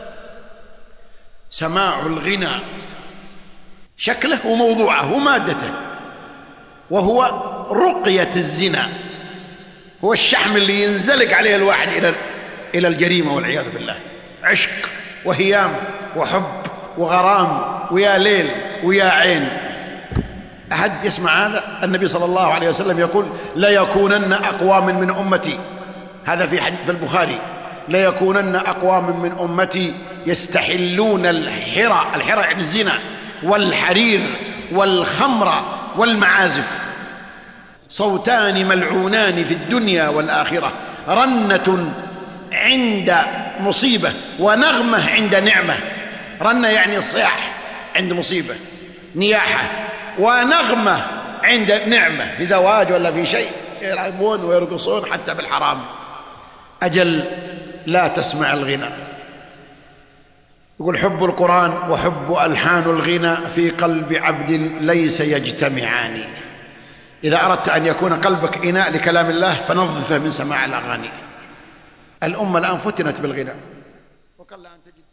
سماع الغنى، شكله وموضوعه ومادته، وهو رقية الزنا. هو الشحم اللي ينزلق عليه الواحد إلى الجريمة والعياذ بالله. عشق وهيام وحب وغرام ويا ليل ويا عين. أحد يسمع هذا؟ النبي صلى الله عليه وسلم يقول: لا يكونن أقوام من أمتي، هذا في حديث في البخاري، لا يكونن أقوام من أمتي يستحلون الحرى يعني الزنا، والحرير والخمر والمعازف، صوتان ملعونان في الدنيا والآخرة، رنة عند مصيبة ونغمة عند نعمة. رنة يعني صياح عند مصيبة، نياحة، ونغمة عند نعمة، في زواج ولا في شيء، يلعبون ويرقصون حتى بالحرام. أجل لا تسمع الغنى. يقول: حب القرآن وحب ألحان الغنى في قلب عبد ليس يجتمعان. إذا أردت أن يكون قلبك إناء لكلام الله فنظفه من سماع الأغاني. الأمة الآن فتنت بالغنى، وقل أن تجد شاب.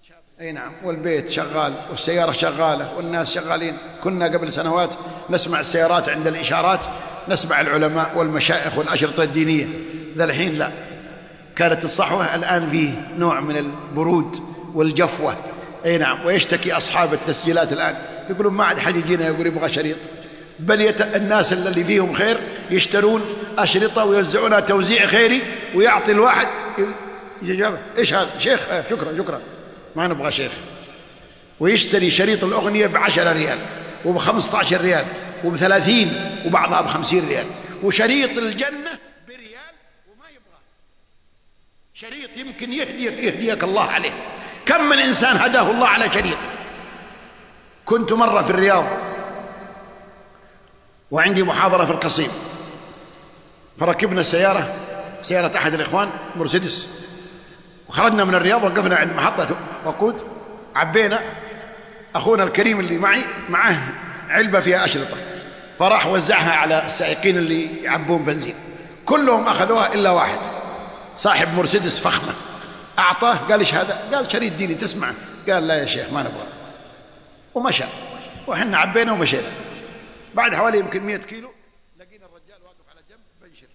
اي نعم، والبيت شغال والسيارة شغالة والناس شغالين. كنا قبل سنوات نسمع السيارات عند الإشارات، نسمع العلماء والمشايخ والأشرطة الدينية. ذا الحين لا، كانت الصحوة، الآن فيه نوع من البرود والجفوة. اي نعم، ويشتكي أصحاب التسجيلات الآن يقولون ما عاد حد يجينا يقول يبغى شريط، بل الناس اللي فيهم خير يشترون أشرطة ويوزعونها توزيع خيري، ويعطي الواحد إجابة إيش هذا شيخ؟ شكرا ما نبغى شيخ. ويشتري شريط الأغنية ب10 ريال وب15 ريال وب30 وبعضها ب50 ريال، وشريط الجنة بريال وما يبغى. شريط يمكن يهديك الله عليه. كم من إنسان هداه الله على شريط. كنت مرة في الرياض وعندي محاضرة في القصيم، فركبنا سيارة أحد الإخوان مرسيدس، وخرجنا من الرياض وقفنا عند محطة وقود، عبينا. أخونا الكريم اللي معي معه علبة فيها أشرطة، فراح وزعها على السائقين اللي يعبون بنزين، كلهم أخذوها إلا واحد صاحب مرسيدس فخمة، أعطاه قال إيش هذا؟ قال شريط ديني تسمعه؟ قال لا يا شيخ ما نبغى، ومشى. وحنا عبينا ومشينا. بعد حوالي يمكن 100 كيلو لقينا الرجال واقف على جنب بنشر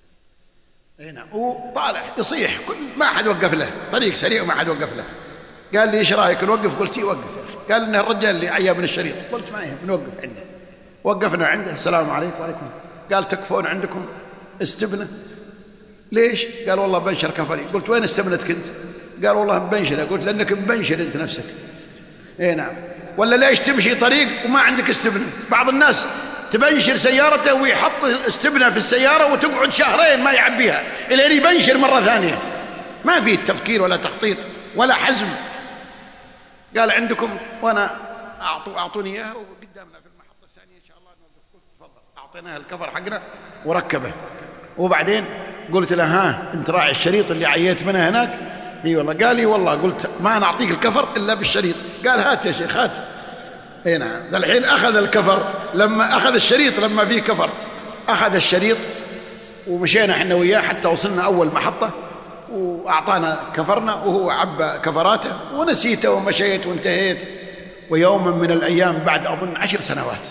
هنا، وطالع يصيح، ما حد وقف له، طريق سريع وما حد وقف له. قال لي ايش رايك نوقف؟ قلت وقف يا اخي. قال انه الرجال اللي عيا من الشريط. قلت ما يهم نوقف عنده. وقفنا عنده، السلام عليكم. وعليكم. قال تكفون عندكم استبنه؟ ليش؟ قال والله بنشر كفري. قلت وين استبنتك انت؟ قال والله مبنشر. قلت لانك مبنشر انت نفسك. اي نعم. ولا ليش تمشي طريق وما عندك استبنه؟ بعض الناس تبنشر سيارته ويحط الاستبنه في السياره وتقعد شهرين ما يعبيها الين يبنشر مره ثانيه. ما فيه تفكير ولا تخطيط ولا حزم. قال عندكم؟ وانا اعطوني اياها وقدامنا في المحطه الثانيه ان شاء الله نوقف. قلت تفضل. اعطيناه الكفر حقنا وركبه. وبعدين قلت له ها انت راعي الشريط اللي عييت منه هناك؟ اي والله. قال لي والله. قلت ما نعطيك الكفر الا بالشريط. قال هات يا شيخ هات. اي نعم. الحين اخذ الكفر، لما اخذ الشريط لما فيه كفر اخذ الشريط، ومشينا احنا وياه حتى وصلنا اول محطه، واعطانا كفرنا وهو عبى كفراته، ونسيته ومشيت وانتهيت. ويوما من الايام بعد اظن 10 سنوات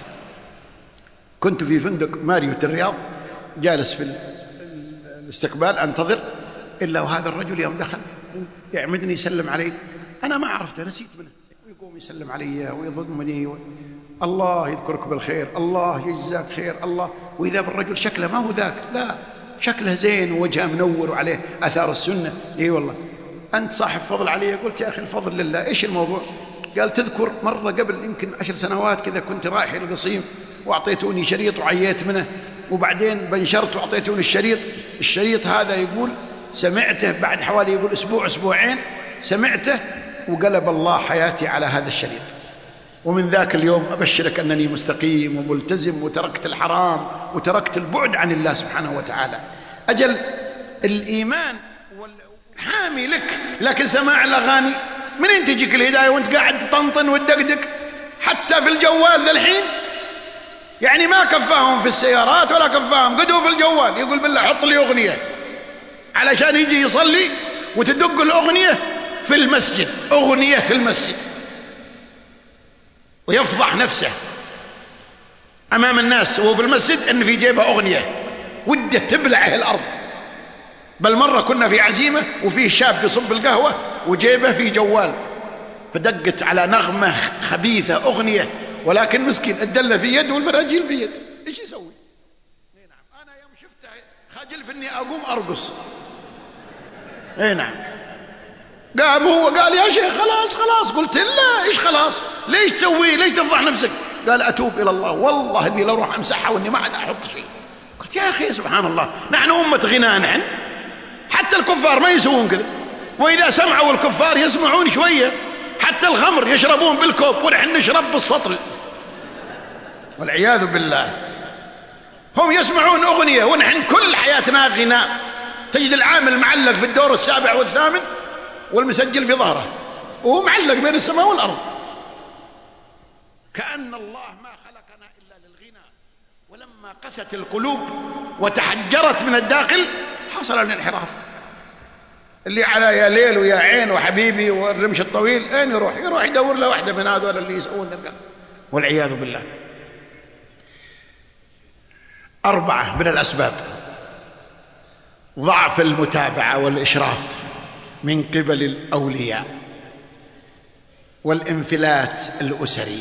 كنت في فندق ماريوت الرياض، جالس في الاستقبال انتظر، الا وهذا الرجل يوم دخل يعمدني يسلم علي، انا ما عرفته نسيت منه، ويقوم يسلم علي ويضمني الله يذكرك بالخير، الله يجزاك خير، الله. واذا بالرجل شكله ما هو ذاك، لا شكله زين ووجهه منور وعليه اثار السنه. اي والله. انت صاحب فضل علي. قلت يا اخي الفضل لله. ايش الموضوع؟ قال تذكر مره قبل يمكن 10 سنوات كذا كنت رايح الى القصيم واعطيتوني شريط وعييت منه، وبعدين بنشرت واعطيتوني الشريط هذا يقول سمعته بعد حوالي يقول اسبوع اسبوعين سمعته، وقلب الله حياتي على هذا الشريط. ومن ذاك اليوم أبشرك أنني مستقيم وملتزم، وتركت الحرام وتركت البعد عن الله سبحانه وتعالى. أجل الإيمان حامي لك، لكن سماع الأغاني منين تجيك الهداية وانت قاعد تطنطن وتدقدق؟ حتى في الجوال ذا الحين يعني ما كفاهم في السيارات ولا كفاهم، قدوا في الجوال يقول بالله حط لي أغنية علشان يجي يصلي وتدق الأغنية في المسجد، أغنية في المسجد، ويفضح نفسه أمام الناس وهو في المسجد أن في جيبه أغنية وده تبلعه الأرض. بل مرة كنا في عزيمة وفيه شاب يصب القهوة وجيبه في جوال، فدقت على نغمة خبيثة أغنية، ولكن مسكين الدلة في يد والفراجيل في يد، إيش يسوي؟ نعم. أنا يوم شفته خجل في أني أقوم أرقص. نعم. قام هو قال يا شيخ خلاص. قلت لا ايش خلاص؟ ليش تسوي؟ ليش تفضح نفسك؟ قال اتوب الى الله، والله اني لو اروح امسحها واني ما عاد احط شيء. قلت يا اخي سبحان الله، نحن امه غنى، نحن حتى الكفار ما يسوون كذا، واذا سمعوا الكفار يسمعون شويه، حتى الخمر يشربون بالكوب ونحن نشرب بالسطل والعياذ بالله. هم يسمعون اغنيه ونحن كل حياتنا غنى. تجد العامل معلق في الدور السابع والثامن والمسجل في ظهره وهو معلق بين السماء والأرض، كأن الله ما خلقنا إلا للغنى. ولما قست القلوب وتحجرت من الداخل حصل الانحراف. اللي على يا ليل ويا عين وحبيبي والرمش الطويل، أين يروح؟ يروح يدور له واحدة من هذول اللي يسوون ذلك، والعياذ بالله. 4 من الأسباب: ضعف المتابعة والإشراف من قبل الأولياء، والانفلات الأسري.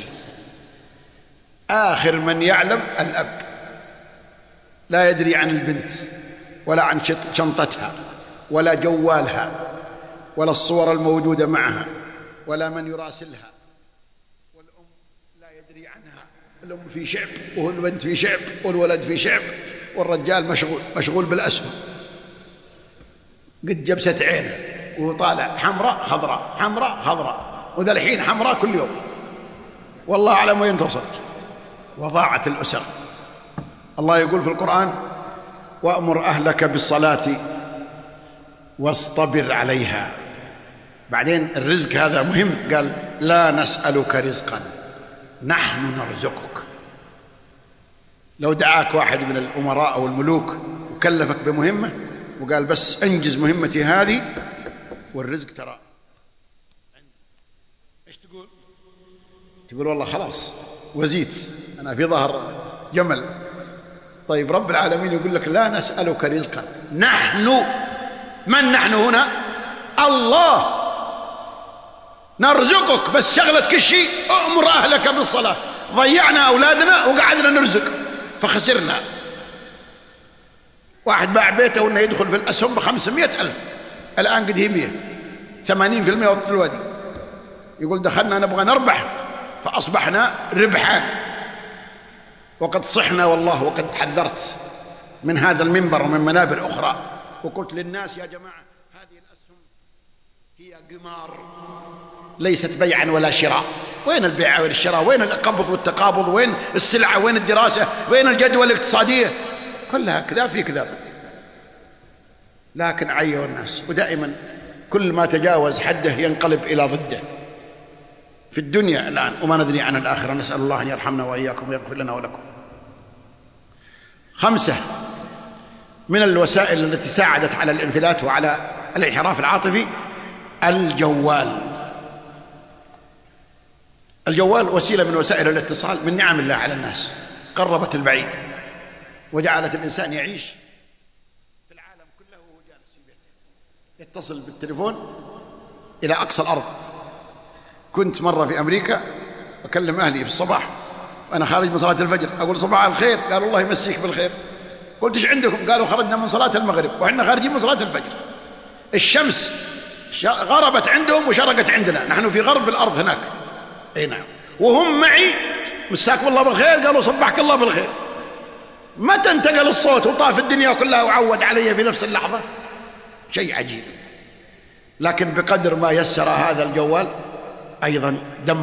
آخر من يعلم الأب، لا يدري عن البنت ولا عن شنطتها ولا جوالها ولا الصور الموجودة معها ولا من يراسلها، والأم لا يدري عنها. الأم في شعب والبنت في شعب والولد في شعب، والرجال مشغول بالأسهم، قد جبست عينه وطالع حمراء خضراء حمراء خضراء، وذا الحين حمراء كل يوم، والله أعلم وين توصل. وضاعت الأسر. الله يقول في القرآن: وأمر أهلك بالصلاة واصطبر عليها. بعدين الرزق هذا مهم، قال: لا نسألك رزقا نحن نرزقك. لو دعاك واحد من الأمراء أو الملوك وكلفك بمهمة وقال: بس أنجز مهمتي هذه والرزق ترى، إيش تقول؟ تقول والله خلاص وزيت، أنا في ظهر جمل. طيب رب العالمين يقول لك: لا نسألك رزقا نحن. من نحن هنا؟ الله. نرزقك، بس شغلة كل شيء أمر أهلك بالصلاة. ضيعنا أولادنا وقعدنا نرزق فخسرنا. واحد باع بيته وانه يدخل في الأسهم ب500,000، الآن قد هي 100، 80% وقت الوادي. يقول دخلنا نبغى نربح فأصبحنا ربحان. وقد صحنا والله، وقد حذرت من هذا المنبر ومن منابر أخرى وقلت للناس: يا جماعة، هذه الأسهم هي قمار، ليست بيعا ولا شراء. وين البيع وين الشراء؟ وين القبض والتقابض؟ وين السلعة؟ وين الدراسة؟ وين الجدوى الاقتصادية؟ كلها كذاب في كذاب. لكن عيوا الناس، ودائما كل ما تجاوز حده ينقلب إلى ضده في الدنيا الآن، وما ندري عن الآخرة. نسأل الله أن يرحمنا وإياكم ويغفر لنا ولكم. 5 من الوسائل التي ساعدت على الانفلات وعلى الانحراف العاطفي: الجوال. الجوال وسيلة من وسائل الاتصال، من نعم الله على الناس، قربت البعيد وجعلت الإنسان يعيش في العالم كله وهو جالس في بيته، يتصل بالتليفون إلى أقصى الأرض. كنت مرة في أمريكا أكلم أهلي في الصباح وأنا خارج من صلاة الفجر، أقول: صباح الخير. قالوا: الله يمسيك بالخير. قلت: إيش عندكم؟ قالوا: خرجنا من صلاة المغرب وإحنا خارجين من صلاة الفجر، الشمس غربت عندهم وشرقت عندنا، نحن في غرب الأرض هناك. أي نعم. وهم معي: مساكم الله بالخير. قالوا: صبحك الله بالخير. متى انتقل الصوت وطاف الدنيا كلها وعود علي في نفس اللحظة؟ شيء عجيب. لكن بقدر ما يسر هذا الجوال أيضا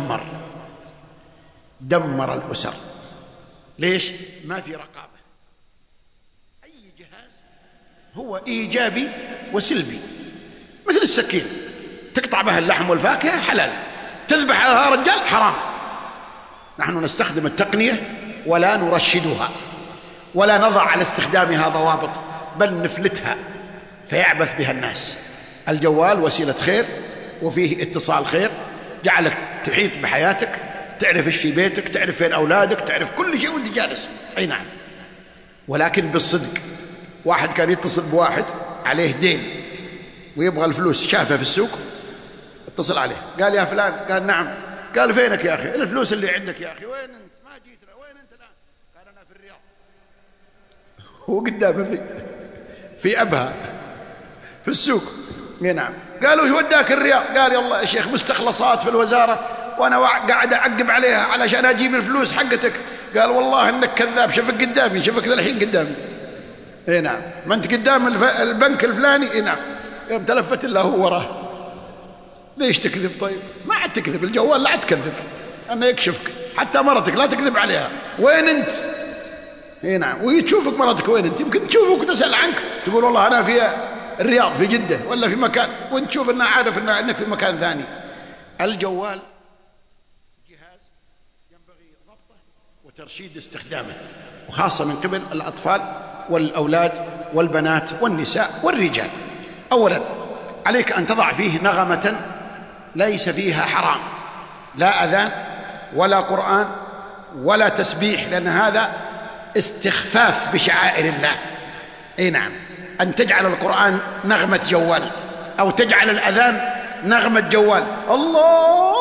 دمر الأسر. ليش؟ ما في رقابة. أي جهاز هو إيجابي وسلبي، مثل السكين، تقطع بها اللحم والفاكهة حلال، تذبح لها رجال حرام. نحن نستخدم التقنية ولا نرشدها ولا نضع على استخدامها ضوابط، بل نفلتها فيعبث بها الناس. الجوال وسيلة خير وفيه اتصال خير، جعلك تحيط بحياتك، تعرف ايش في بيتك، تعرف فين أولادك، تعرف كل شيء وانت جالس. أي نعم. ولكن بالصدق، واحد كان يتصل بواحد عليه دين ويبغى الفلوس، شافه في السوق، اتصل عليه قال: يا فلان. قال: نعم. قال: فينك يا أخي؟ الفلوس اللي عندك يا أخي. وين أنت؟ ما جيت. وين أنت الآن؟ قال: أنا في الرياض. هو قدامه في أبها في السوق. نعم. قالوا: ايش وداك الرياض؟ قال: يلا يا شيخ، مستخلصات في الوزارة وانا قاعد اعقب عليها علشان اجيب الفلوس حقتك. قال: والله انك كذاب، شوفك قدامي، شوفك ذا الحين قدامي. اي نعم. ما انت قدام البنك الفلاني؟ اي نعم. يوم تلفت الله هو وراه. ليش تكذب؟ طيب ما عاد تكذب، الجوال لا عاد تكذب، انه يكشفك. حتى مرتك لا تكذب عليها. وين انت؟ اي نعم. وتشوفك مرتك وين انت، يمكن تشوفك وتسأل عنك، تقول والله انا في الرياض في جدة ولا في مكان، وانت تشوف انها عارف انك في مكان ثاني. الجوال جهاز ينبغي ضبطه وترشيد استخدامه، وخاصة من قبل الأطفال والأولاد والبنات والنساء والرجال. أولا عليك أن تضع فيه نغمة ليس فيها حرام، لا أذان ولا قرآن ولا تسبيح، لأن هذا استخفاف بشعائر الله. اي نعم، أن تجعل القرآن نغمة جوال أو تجعل الأذان نغمة جوال. الله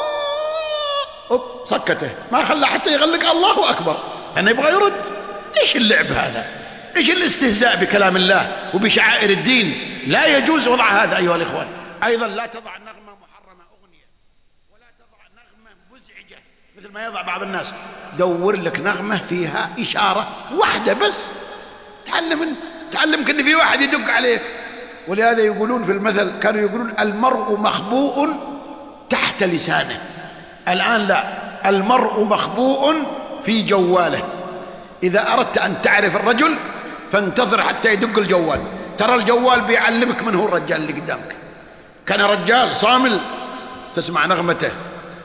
سكته، ما خلى حتى يغلق الله أكبر لأنه يبغى يرد. إيش اللعب هذا؟ إيش الاستهزاء بكلام الله وبشعائر الدين؟ لا يجوز وضع هذا أيها الإخوان. أيضا لا تضع نغمة محرمة أغنية، ولا تضع نغمة مزعجة مثل ما يضع بعض الناس. دور لك نغمة فيها إشارة واحدة بس، تعلمك أن في واحد يدق عليك. ولهذا يقولون في المثل، كانوا يقولون المرء مخبوء تحت لسانه. الآن لا، المرء مخبوء في جواله. إذا أردت أن تعرف الرجل فانتظر حتى يدق الجوال. ترى الجوال بيعلمك من هو الرجال اللي قدامك. كان رجال صامل تسمع نغمته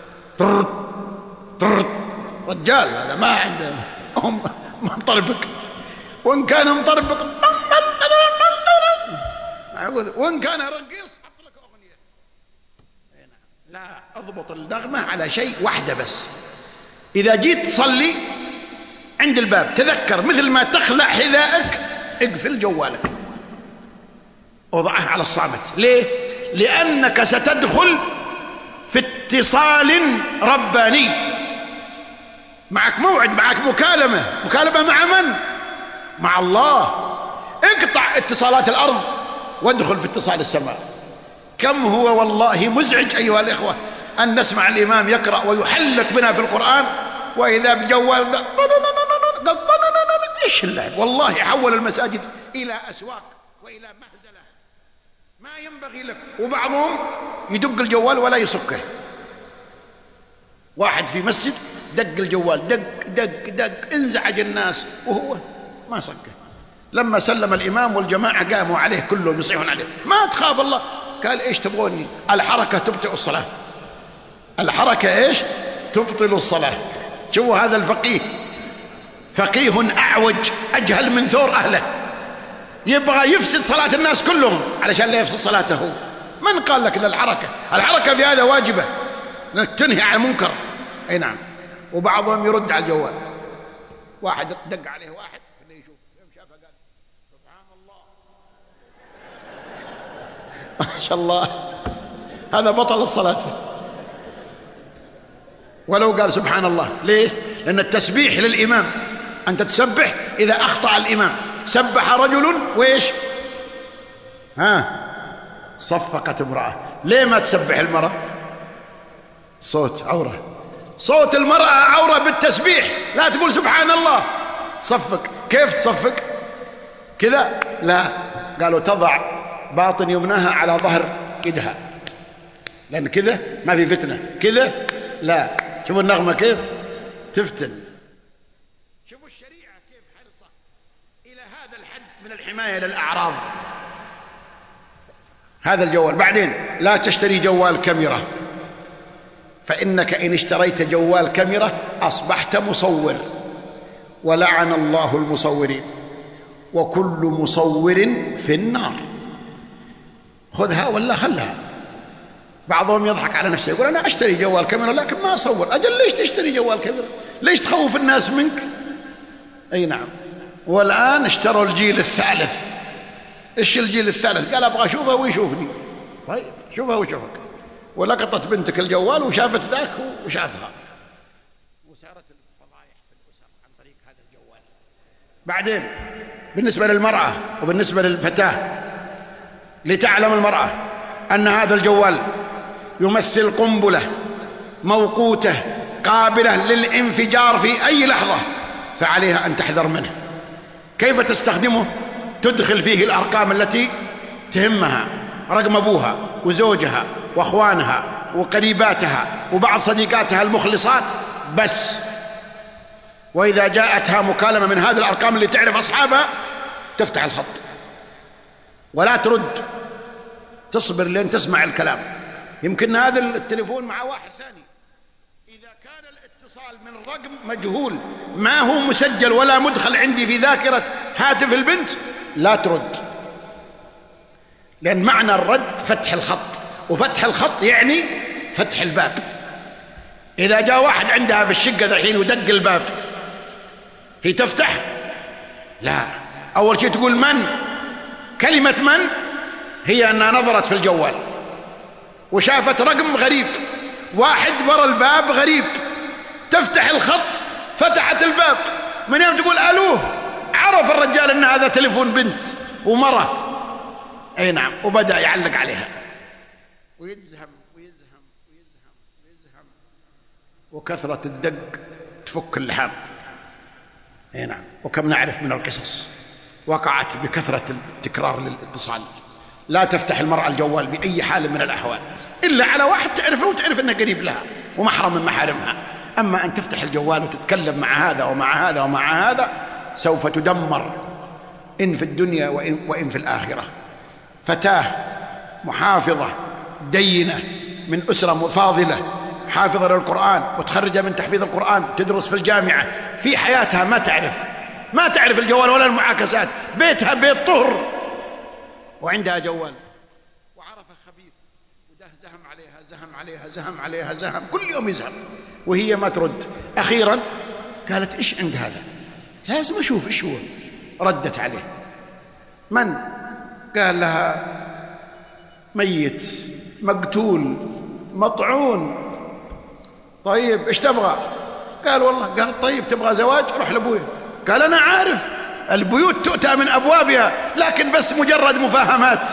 رجال، هذا ما عنده مطربك، وإن كان مطربك وإن كان رقيص حط لك أغنية. لا، اضبط النغمة على شيء واحدة بس. إذا جيت تصلي عند الباب تذكر مثل ما تخلع حذائك اقفل جوالك، وضعه على الصامت. ليه؟ لأنك ستدخل في اتصال رباني. معك موعد، معك مكالمة مع من؟ مع الله. اقطع اتصالات الأرض وادخل في اتصال السماء. كم هو والله مزعج أيها الإخوة أن نسمع الإمام يقرأ ويحلق بنا في القرآن، وإذا بجوال إيش اللعب؟ والله حول المساجد إلى أسواق وإلى مهزلة ما ينبغي لك. وبعضهم يدق الجوال ولا يسكه. واحد في مسجد دق الجوال، دق انزعج الناس وهو ما سكه. لما سلم الإمام والجماعة قاموا عليه كلهم يصيحون عليه، ما تخاف الله. قال ايش تبغوني؟ الحركة تبطئ الصلاة. الحركة ايش؟ تبطل الصلاة. شوفوا هذا الفقيه، فقيه أعوج أجهل من ثور أهله، يبغى يفسد صلاة الناس كلهم علشان لا يفسد صلاته. من قال لك إلا الحركة في هذا واجبة، انك تنهي عن المنكر. اي نعم. وبعضهم يرد على الجوال. واحد دق عليه واحد يشوف، يوم شافه قال سبحان الله ما شاء الله، هذا بطل الصلاة ولو قال سبحان الله. ليه؟ لأن التسبيح للإمام، أنت تسبح إذا أخطأ الإمام. سبح رجل وإيش؟ صفقت امرأة. ليه ما تسبح المرأة؟ صوت عورة، صوت المرأة عورة بالتسبيح. لا تقول سبحان الله، تصفق. كيف تصفق؟ كذا؟ لا، قالوا تضع باطن يمناها على ظهر يدها، لأن كذا ما في فتنة. كذا لا. شوفوا النغمة كيف تفتن. شوفوا الشريعة كيف حرصة إلى هذا الحد من الحماية للأعراض. هذا الجوال. بعدين لا تشتري جوال كاميرا، فإنك إن اشتريت جوال كاميرا أصبحت مصور، ولعن الله المصورين، وكل مصور في النار. خذها ولا خلها. بعضهم يضحك على نفسه يقول أنا أشتري جوال كاميرا لكن ما أصور. أجل ليش تشتري جوال كاميرا؟ ليش تخوف الناس منك؟ أي نعم. والآن اشتروا الجيل الثالث. إيش الجيل الثالث؟ قال أبغى أشوفه ويشوفني. طيب شوفها وشوفك. ولقطت بنتك الجوال وشافت ذاك وشافها، وصارت الفضايح في الأسر عن طريق هذا الجوال. بعدين بالنسبة للمرأة وبالنسبة للفتاة، لتعلم المرأة أن هذا الجوال يمثل قنبلة موقوتة قابلة للانفجار في أي لحظة، فعليها أن تحذر منه. كيف تستخدمه؟ تدخل فيه الأرقام التي تهمها، رقم أبوها وزوجها وأخوانها وقريباتها وبعض صديقاتها المخلصات بس. وإذا جاءتها مكالمة من هذه الأرقام اللي تعرف أصحابها تفتح الخط ولا ترد، تصبر لين تسمع الكلام. يمكن هذا التليفون مع واحد ثاني، إذا كان الاتصال من رقم مجهول ما هو مسجل ولا مدخل عندي في ذاكرة هاتف البنت لا ترد. لأن معنى الرد فتح الخط، وفتح الخط يعني فتح الباب. إذا جاء واحد عندها في الشقة ذحين ودق الباب، هي تفتح؟ لا، أول شيء تقول من. كلمة من هي أنها نظرت في الجوال وشافت رقم غريب، واحد برا الباب غريب، تفتح الخط، فتحت الباب، من يوم تقول ألوه عرف الرجال أن هذا تليفون بنت ومرة. أي نعم، وبدأ يعلق عليها ويزهم ويزهم ويزهم ويزهم، وكثرة الدق تفك اللحام. أي نعم، وكم نعرف من القصص وقعت بكثرة التكرار للاتصال. لا تفتح المرأة الجوال بأي حال من الأحوال إلا على واحد تعرفه وتعرف أنه قريب لها ومحرم من محارمها. أما أن تفتح الجوال وتتكلم مع هذا ومع هذا ومع هذا سوف تدمر، إن في الدنيا وإن في الآخرة. فتاة محافظة دينة من أسرة فاضلة، حافظة للقرآن وتخرج من تحفيظ القرآن، تدرس في الجامعة، في حياتها ما تعرف الجوال ولا المعاكسات، بيتها بيت طهر وعندها جوال، وعرفه خبيث وده زهم عليها زهم عليها زهم عليها زهم، كل يوم يزهم وهي ما ترد. أخيرا قالت إيش عند هذا، لازم أشوف إيش هو. ردت عليه، من؟ قال لها ميت مقتول مطعون. طيب إيش تبغى؟ قال والله. قال طيب تبغى زواج؟ روح لأبوي. قال أنا عارف البيوت تؤتى من أبوابها، لكن بس مجرد مفاهمات.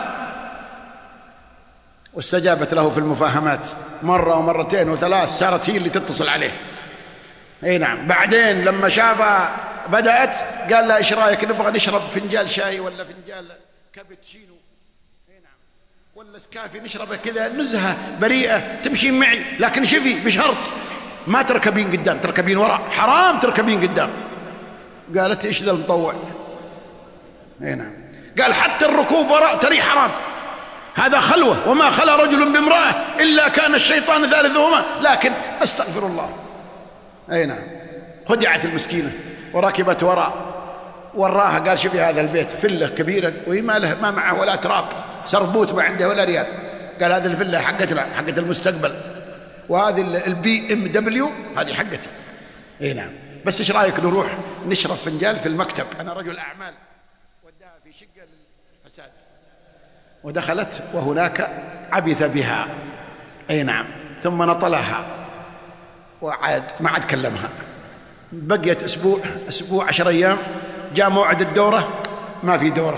واستجابت له في المفاهمات مرة ومرتين وثلاث، صارت هي اللي تتصل عليه. اي نعم. بعدين لما شافها بدأت قال لها ايش رايك نبغى نشرب فنجال شاي ولا فنجال كابتشينو، اي نعم، ولا سكافي، نشربه كذا نزهة بريئة تمشين معي، لكن شفي بشرط ما تركبين قدام، تركبين وراء، حرام تركبين قدام. قالت ايش ذا المطوع؟ اي نعم. قال حتى الركوب وراء تري حرام، هذا خلوة، وما خلا رجل بامرأة إلا كان الشيطان ثالثهما، لكن أستغفر الله. أي نعم. خدعت المسكينة وركبت وراء، وراها قال شوفي هذا البيت فلة كبيرة وهي ما معه ولا تراب، سربوت ما عنده ولا ريال. قال هذه الفلة حقتنا، حقت المستقبل، وهذه البي ام دبليو هذه حقتي. اي نعم، بس ايش رايك نروح نشرب فنجال في المكتب، انا رجل اعمال. وداها في شقة للفساد، ودخلت وهناك عبث بها. اي نعم. ثم نطلها وعاد ما عاد كلمها. بقيت اسبوع 10 ايام، جاء موعد الدورة ما في دورة،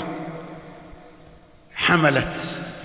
حملت،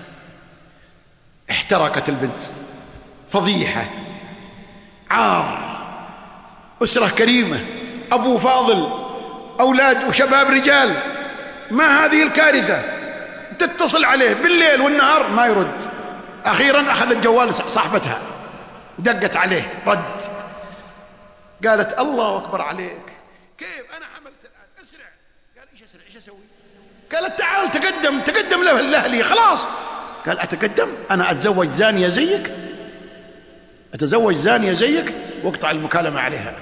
احترقت البنت، فضيحة، عار. أسرة كريمة، أبو فاضل، أولاد وشباب رجال، ما هذه الكارثة؟ تتصل عليه بالليل والنهار ما يرد. أخيرا أخذت جوال صاحبتها، دقت عليه، رد. قالت الله أكبر عليك، كيف أنا حملت الآن؟ أسرع. قال إيش أسرع؟ إيش أسوي؟ قالت تعال تقدم لأهلي خلاص. قال أتقدم؟ أنا أتزوج زانية زيك؟ أتزوج زانية زيك؟ واقطع المكالمة عليها.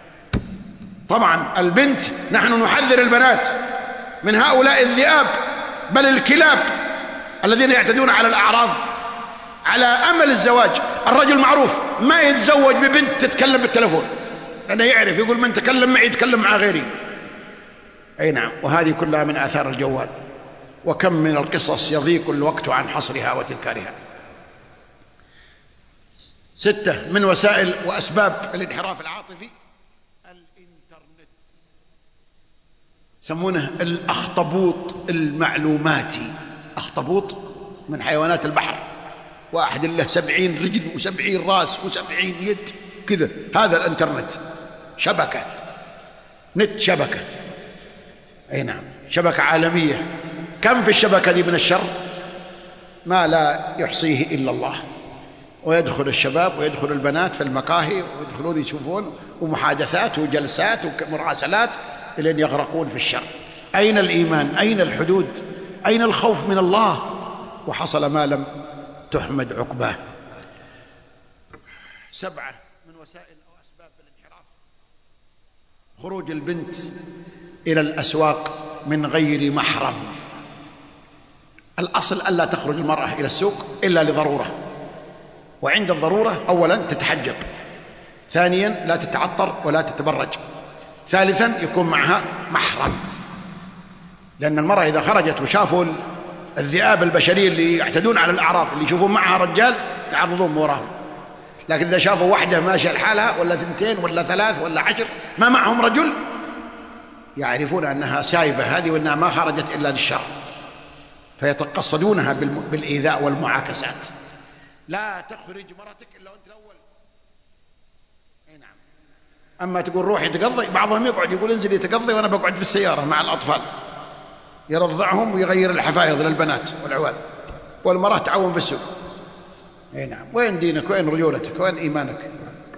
طبعا البنت، نحن نحذر البنات من هؤلاء الذئاب بل الكلاب الذين يعتدون على الأعراض على أمل الزواج. الرجل معروف ما يتزوج ببنت تتكلم بالتلفون، لأنه يعرف يقول من تكلم معي يتكلم مع غيري. أي نعم. وهذه كلها من آثار الجوال، وكم من القصص يضيق الوقت عن حصرها وتذكارها. 6 من وسائل وأسباب الانحراف العاطفي الإنترنت، يسمونه الأخطبوط المعلوماتي. أخطبوط من حيوانات البحر، واحد له 70 رجل و70 راس و70 يد كذا. هذا الانترنت شبكة، نت شبكة. أي نعم، شبكة عالمية. كم في الشبكة دي من الشر ما لا يحصيه إلا الله. ويدخل الشباب ويدخل البنات في المقاهي ويدخلون يشوفون، ومحادثات وجلسات ومراسلات إلى يغرقون في الشر. أين الإيمان؟ أين الحدود؟ أين الخوف من الله؟ وحصل ما لم تحمد عقباه. 7 من وسائل أو أسباب الانحراف خروج البنت إلى الأسواق من غير محرم. الأصل ألا تخرج المرأة إلى السوق إلا لضرورة، وعند الضرورة أولا تتحجب، ثانيا لا تتعطر ولا تتبرج، ثالثا يكون معها محرم، لأن المرأة إذا خرجت وشافوا الذئاب البشرية اللي يعتدون على الأعراض اللي يشوفون معها رجال يعرضون وراهم، لكن إذا شافوا واحدة ماشية لحالها ولا 2 ولا 3 ولا 10 ما معهم رجل يعرفون أنها سايبة هذه وأنها ما خرجت إلا للشر، فيتقصدونها بالإيذاء والمعاكسات. لا تخرج مرتك إلا وأنت الأول. أي نعم. أما تقول روحي تقضي، بعضهم يقعد يقول انزل يتقضي وأنا بقعد في السيارة مع الأطفال، يرضعهم ويغير الحفايض للبنات والعوال، والمرأة تعاون في السوق. أي نعم. وين دينك؟ وين رجولتك؟ وين إيمانك؟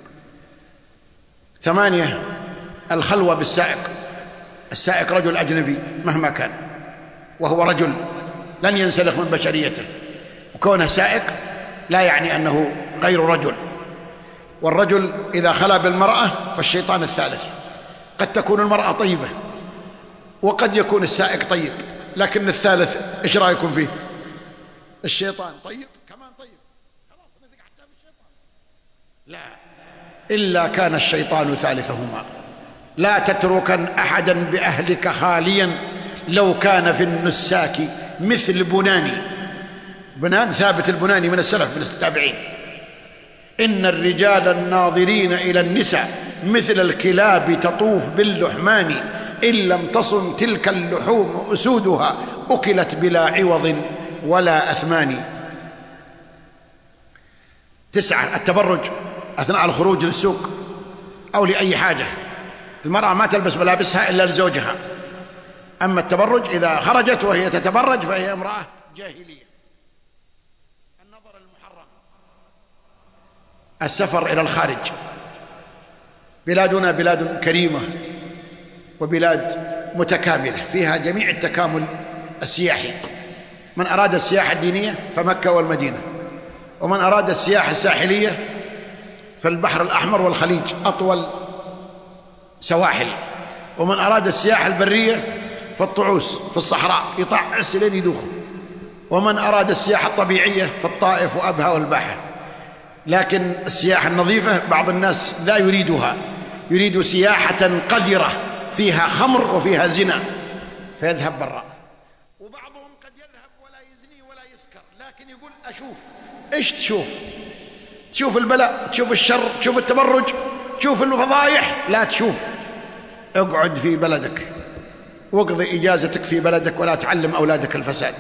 8 الخلوة بالسائق. السائق رجل أجنبي مهما كان، وهو رجل لن ينسلخ من بشريته، وكونه سائق لا يعني أنه غير رجل. والرجل إذا خلا بالمرأة فالشيطان الثالث. قد تكون المرأة طيبة وقد يكون السائق طيب، لكن الثالث إيش رأيكم فيه؟ الشيطان طيب كمان طيب، خلاص نثق حتى بالشيطان. لا، إلا كان الشيطان ثالثهما. لا تتركن أحدا بأهلك خاليا لو كان في النساك مثل بناني. بنان ثابت البناني من السلف من التابعين. إن الرجال الناظرين إلى النساء مثل الكلاب تطوف باللحمان، إن لم تصن تلك اللحوم أسودها أكلت بلا عوض ولا أثمان. 9 التبرج أثناء الخروج للسوق أو لأي حاجة. المرأة ما تلبس ملابسها إلا لزوجها، أما التبرج إذا خرجت وهي تتبرج فهي امرأة جاهلية. النظر المحرم. السفر إلى الخارج. بلادنا بلاد كريمة وبلاد متكاملة فيها جميع التكامل السياحي. من أراد السياحة الدينية فمكة والمدينة، ومن أراد السياحة الساحلية فالبحر الأحمر والخليج أطول سواحل، ومن أراد السياحة البرية فالطعوس في الصحراء يطعس لين يدوخ، ومن أراد السياحة الطبيعية فالطائف وأبها والباحة. لكن السياحة النظيفة بعض الناس لا يريدها، يريد سياحة قذرة فيها خمر وفيها زنا فيذهب برا. وبعضهم قد يذهب ولا يزني ولا يسكر، لكن يقول أشوف. إيش تشوف؟ تشوف البلاء، تشوف الشر، تشوف التبرج، تشوف الفضايح. لا تشوف، اقعد في بلدك واقضي إجازتك في بلدك ولا تعلم أولادك الفساد.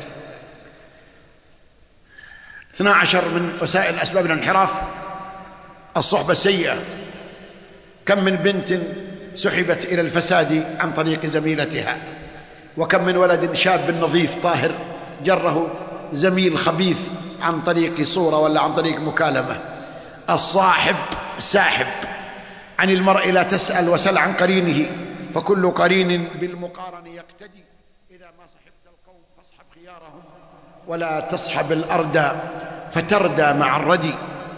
12 من وسائل أسباب الانحراف الصحبة السيئة. كم من بنت سحبت إلى الفساد عن طريق زميلتها، وكم من ولد شاب نظيف طاهر جره زميل خبيث عن طريق صورة ولا عن طريق مكالمة. الصاحب ساحب. عن المرء لا تسأل وسل عن قرينه، فكل قرين بالمقارن يقتدي. إذا ما صحبت القوم فاصحب خيارهم ولا تصحب الأردى فتردى مع الردي.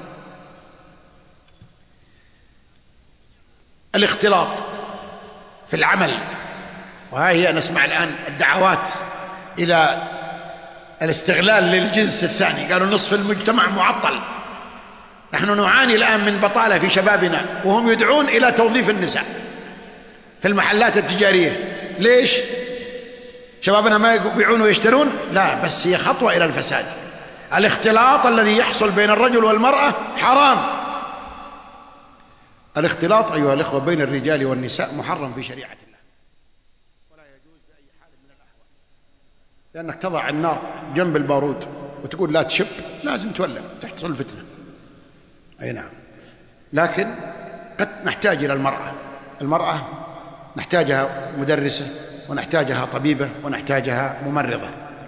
الاختلاط في العمل، وها هي نسمع الآن الدعوات إلى الاستغلال للجنس الثاني. قالوا نصف المجتمع معطل. نحن نعاني الآن من بطالة في شبابنا، وهم يدعون إلى توظيف النساء في المحلات التجارية. ليش؟ شبابنا ما يبيعون ويشترون؟ لا، بس هي خطوة إلى الفساد. الاختلاط الذي يحصل بين الرجل والمرأة حرام. الاختلاط أيها الإخوة بين الرجال والنساء محرم في شريعة الله، ولا يجوز بأي حال من الأحوال. لأنك تضع النار جنب البارود وتقول لا تشب، لازم تولع، تحصل الفتنة. أي نعم. لكن قد نحتاج إلى المرأة نحتاجها مدرسة، ونحتاجها طبيبة، ونحتاجها ممرضة.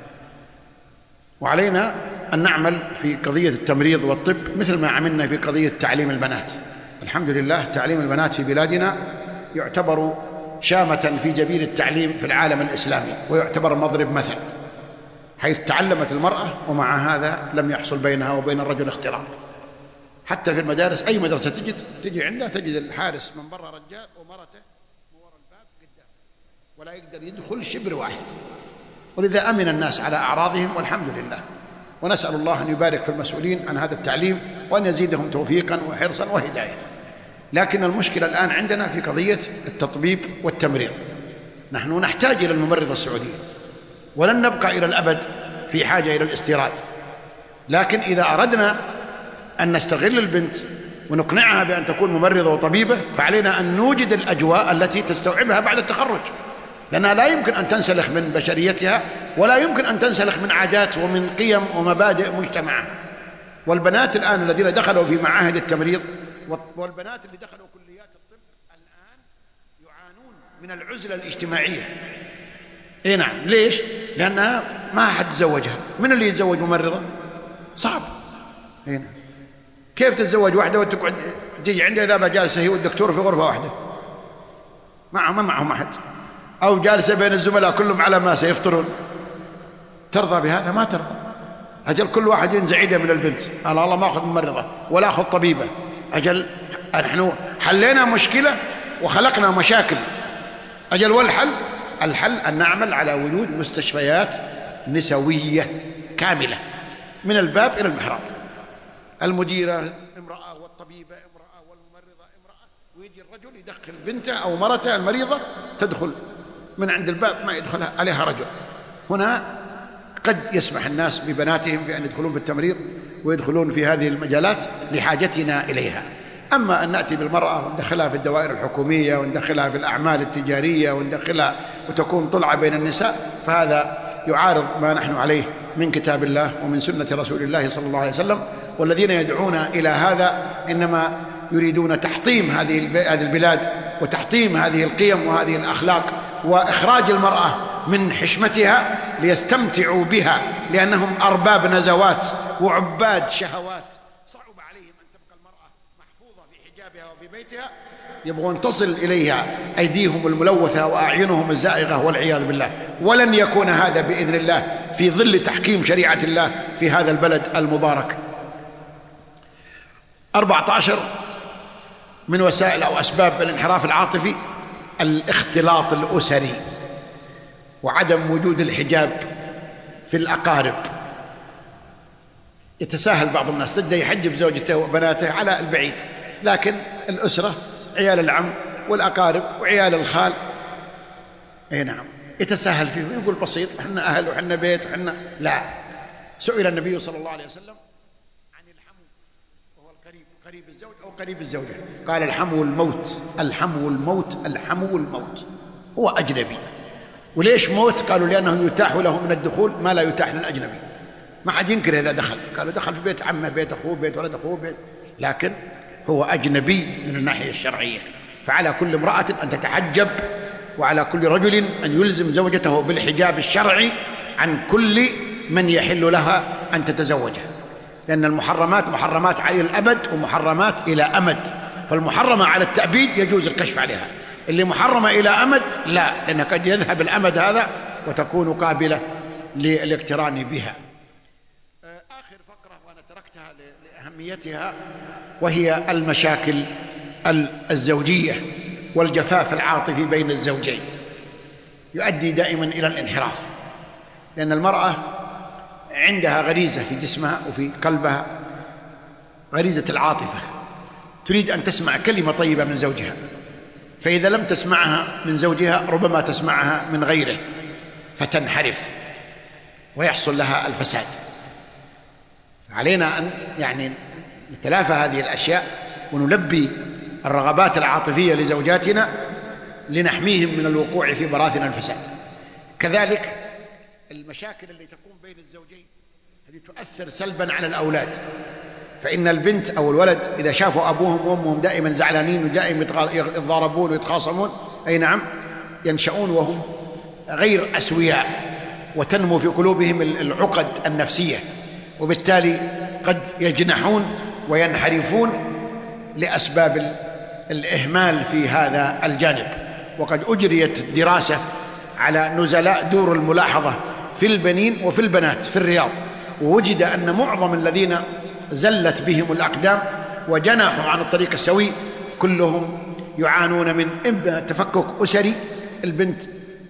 وعلينا أن نعمل في قضية التمريض والطب مثل ما عملنا في قضية تعليم البنات. الحمد لله تعليم البنات في بلادنا يعتبر شامة في جبين التعليم في العالم الإسلامي، ويعتبر مضرب مثل، حيث تعلمت المرأة ومع هذا لم يحصل بينها وبين الرجل اختلاط. حتى في المدارس أي مدرسة تجي عندها تجد الحارس من برا رجال ومرته من وراء الباب قدام، ولا يقدر يدخل شبر واحد. ولذا أمن الناس على أعراضهم والحمد لله. ونسأل الله أن يبارك في المسؤولين عن هذا التعليم وأن يزيدهم توفيقا وحرصا وهداية. لكن المشكلة الآن عندنا في قضية التطبيب والتمريض. نحن نحتاج إلى الممرضة السعودية، ولن نبقى إلى الأبد في حاجة إلى الاستيراد. لكن إذا أردنا أن نستغل البنت ونقنعها بأن تكون ممرضة وطبيبة، فعلينا أن نوجد الأجواء التي تستوعبها بعد التخرج، لأنها لا يمكن أن تنسلخ من بشريتها، ولا يمكن أن تنسلخ من عادات ومن قيم ومبادئ مجتمعها. والبنات الآن الذين دخلوا في معاهد التمريض والبنات اللي دخلوا كليات الطب الآن يعانون من العزلة الاجتماعية. إيه نعم. ليش؟ لأنها ما حد تزوجها. من اللي يتزوج ممرضة؟ صعب. إيه نعم. كيف تتزوج واحدة وتقعد تجي عندها إذا ما جالسة هي والدكتور في غرفة واحدة ما معهم أحد، أو جالسة بين الزملاء كلهم على ما سيفطرون؟ ترضى بهذا؟ ما ترضى. أجل كل واحد ينزع يده من البنت، قال الله ما أخذ ممرضة ولا أخذ طبيبة. أجل نحن حلينا مشكلة وخلقنا مشاكل. أجل الحل أن نعمل على وجود مستشفيات نسوية كاملة من الباب إلى المحراب. المديرة امرأة والطبيبة امرأة والممرضة امرأة، ويجي الرجل يدخل بنته أو مرته المريضة تدخل من عند الباب، ما يدخل عليها رجل. هنا قد يسمح الناس ببناتهم بأن يدخلون في التمريض ويدخلون في هذه المجالات لحاجتنا إليها. أما أن نأتي بالمرأة وندخلها في الدوائر الحكومية وندخلها في الأعمال التجارية وندخلها وتكون طلعة بين النساء، فهذا يعارض ما نحن عليه من كتاب الله ومن سنة رسول الله صلى الله عليه وسلم. والذين يدعون إلى هذا إنما يريدون تحطيم هذه البلاد وتحطيم هذه القيم وهذه الأخلاق وإخراج المرأة من حشمتها ليستمتعوا بها، لأنهم أرباب نزوات وعباد شهوات. صعب عليهم أن تبقى المرأة محفوظة في حجابها وفي بيتها، يبغون تصل إليها أيديهم الملوثة وأعينهم الزائغة والعياذ بالله. ولن يكون هذا بإذن الله في ظل تحكيم شريعة الله في هذا البلد المبارك. 14 من وسائل أو أسباب الانحراف العاطفي الاختلاط الأسري وعدم وجود الحجاب في الأقارب. يتساهل بعض الناس ضد يحجب زوجته وبناته على البعيد، لكن الأسرة عيال العم والأقارب وعيال الخال اي نعم يتساهل فيه ويقول بسيط احنا أهل وحنا بيت وحنا. لا. سئل النبي صلى الله عليه وسلم عن الحمو وهو القريب، قريب الزوج أو قريب الزوجة، قال الحمو الموت، الحمو الموت، الحمو الموت. هو أجنبي. وليش موت؟ قالوا لأنه يتاح له من الدخول ما لا يتاح للأجنبي. ما حد ينكر إذا دخل، قالوا دخل في بيت عمه، بيت أخوه، بيت ولد أخوه، بيت، لكن هو أجنبي من الناحية الشرعية. فعلى كل امرأة أن تتحجب، وعلى كل رجل أن يلزم زوجته بالحجاب الشرعي عن كل من يحل لها أن تتزوجه، لأن المحرمات محرمات على الأبد ومحرمات إلى أمد. فالمحرمة على التأبيد يجوز الكشف عليها، اللي محرمة إلى أمد لا، لأن قد يذهب الأمد هذا وتكون قابلة للاقتران بها. آخر فقرة وأنا تركتها لأهميتها وهي المشاكل الزوجية والجفاف العاطفي بين الزوجين، يؤدي دائما إلى الانحراف، لأن المرأة عندها غريزة في جسمها وفي قلبها، غريزة العاطفة، تريد أن تسمع كلمة طيبة من زوجها، فإذا لم تسمعها من زوجها ربما تسمعها من غيره فتنحرف ويحصل لها الفساد. علينا أن نتلافى هذه الأشياء ونلبي الرغبات العاطفية لزوجاتنا لنحميهم من الوقوع في براثن الفساد. كذلك المشاكل اللي تكون بين الزوجين هذه تؤثر سلبا على الأولاد، فإن البنت أو الولد إذا شافوا أبوهم وأمهم دائما زعلانين ودائما يتضاربون ويتخاصمون أي نعم ينشأون وهم غير أسوياء، وتنمو في قلوبهم العقد النفسية، وبالتالي قد يجنحون وينحرفون لأسباب الإهمال في هذا الجانب. وقد أجريت دراسة على نزلاء دور الملاحظة في البنين وفي البنات في الرياض، ووجد أن معظم الذين زلت بهم الأقدام وجنحوا عن الطريق السوي كلهم يعانون من إما تفكك أسري، البنت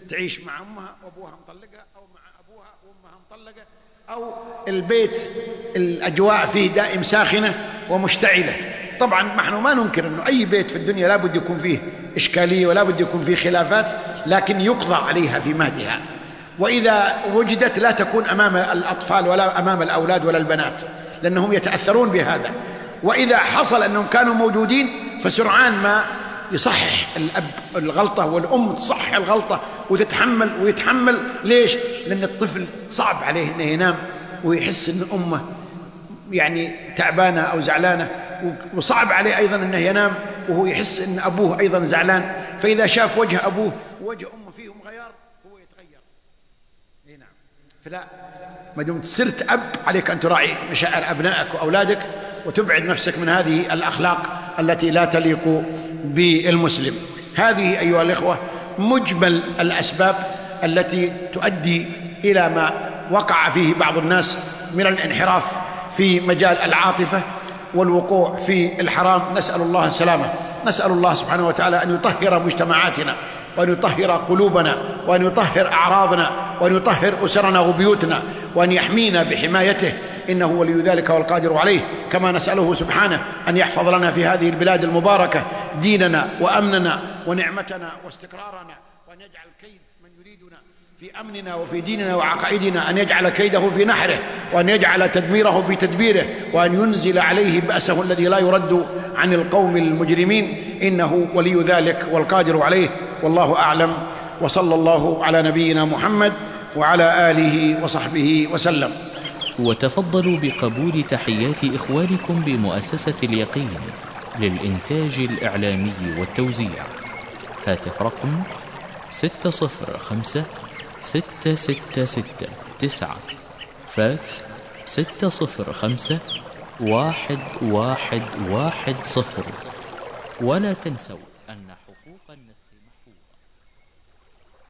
تعيش مع أمها وأبوها مطلقة، أو مع أبوها وأمها مطلقة، أو البيت الأجواء فيه دائم ساخنة ومشتعلة. طبعا نحن ما ننكر أنه أي بيت في الدنيا لا بد يكون فيه إشكالية ولا بد يكون فيه خلافات، لكن يقضى عليها في مهدها، وإذا وجدت لا تكون أمام الأطفال ولا أمام الأولاد ولا البنات، لأنهم يتأثرون بهذا. وإذا حصل أنهم كانوا موجودين فسرعان ما يصحح الأب الغلطة والأم تصحح الغلطة وتتحمل ويتحمل. ليش؟ لأن الطفل صعب عليه أنه ينام ويحس أن أمه يعني تعبانة أو زعلانة، وصعب عليه أيضا أنه ينام وهو يحس أن أبوه أيضا زعلان. فإذا شاف وجه أبوه ووجه أمه فيهم غيار هو يتغير. نعم. فلا، ما دمت صرت أب عليك أن تراعي مشاعر أبنائك وأولادك وتبعد نفسك من هذه الأخلاق التي لا تليق بالمسلم. هذه أيها الإخوة مجمل الأسباب التي تؤدي إلى ما وقع فيه بعض الناس من الانحراف في مجال العاطفة والوقوع في الحرام. نسأل الله السلامة. نسأل الله سبحانه وتعالى أن يطهر مجتمعاتنا، وأن يطهر قلوبنا، وأن يطهر أعراضنا، وأن يطهر أسرنا وبيوتنا، وأن يحمينا بحمايته، إنه ولي ذلك والقادر عليه. كما نسأله سبحانه أن يحفظ لنا في هذه البلاد المباركة ديننا وأمننا ونعمتنا واستقرارنا، وأن يجعل كيد من يريدنا في أمننا وفي ديننا وعقائدنا أن يجعل كيده في نحره، وأن يجعل تدميره في تدبيره، وأن ينزل عليه بأسه الذي لا يرد عن القوم المجرمين، إنه ولي ذلك والقادر عليه. والله أعلم، وصلى الله على نبينا محمد وعلى آله وصحبه وسلم. وتفضلوا بقبول تحيات إخوانكم بمؤسسة اليقين للإنتاج الإعلامي والتوزيع. هاتف رقم 605-666-9، فاكس 605-1110. ولا تنسوا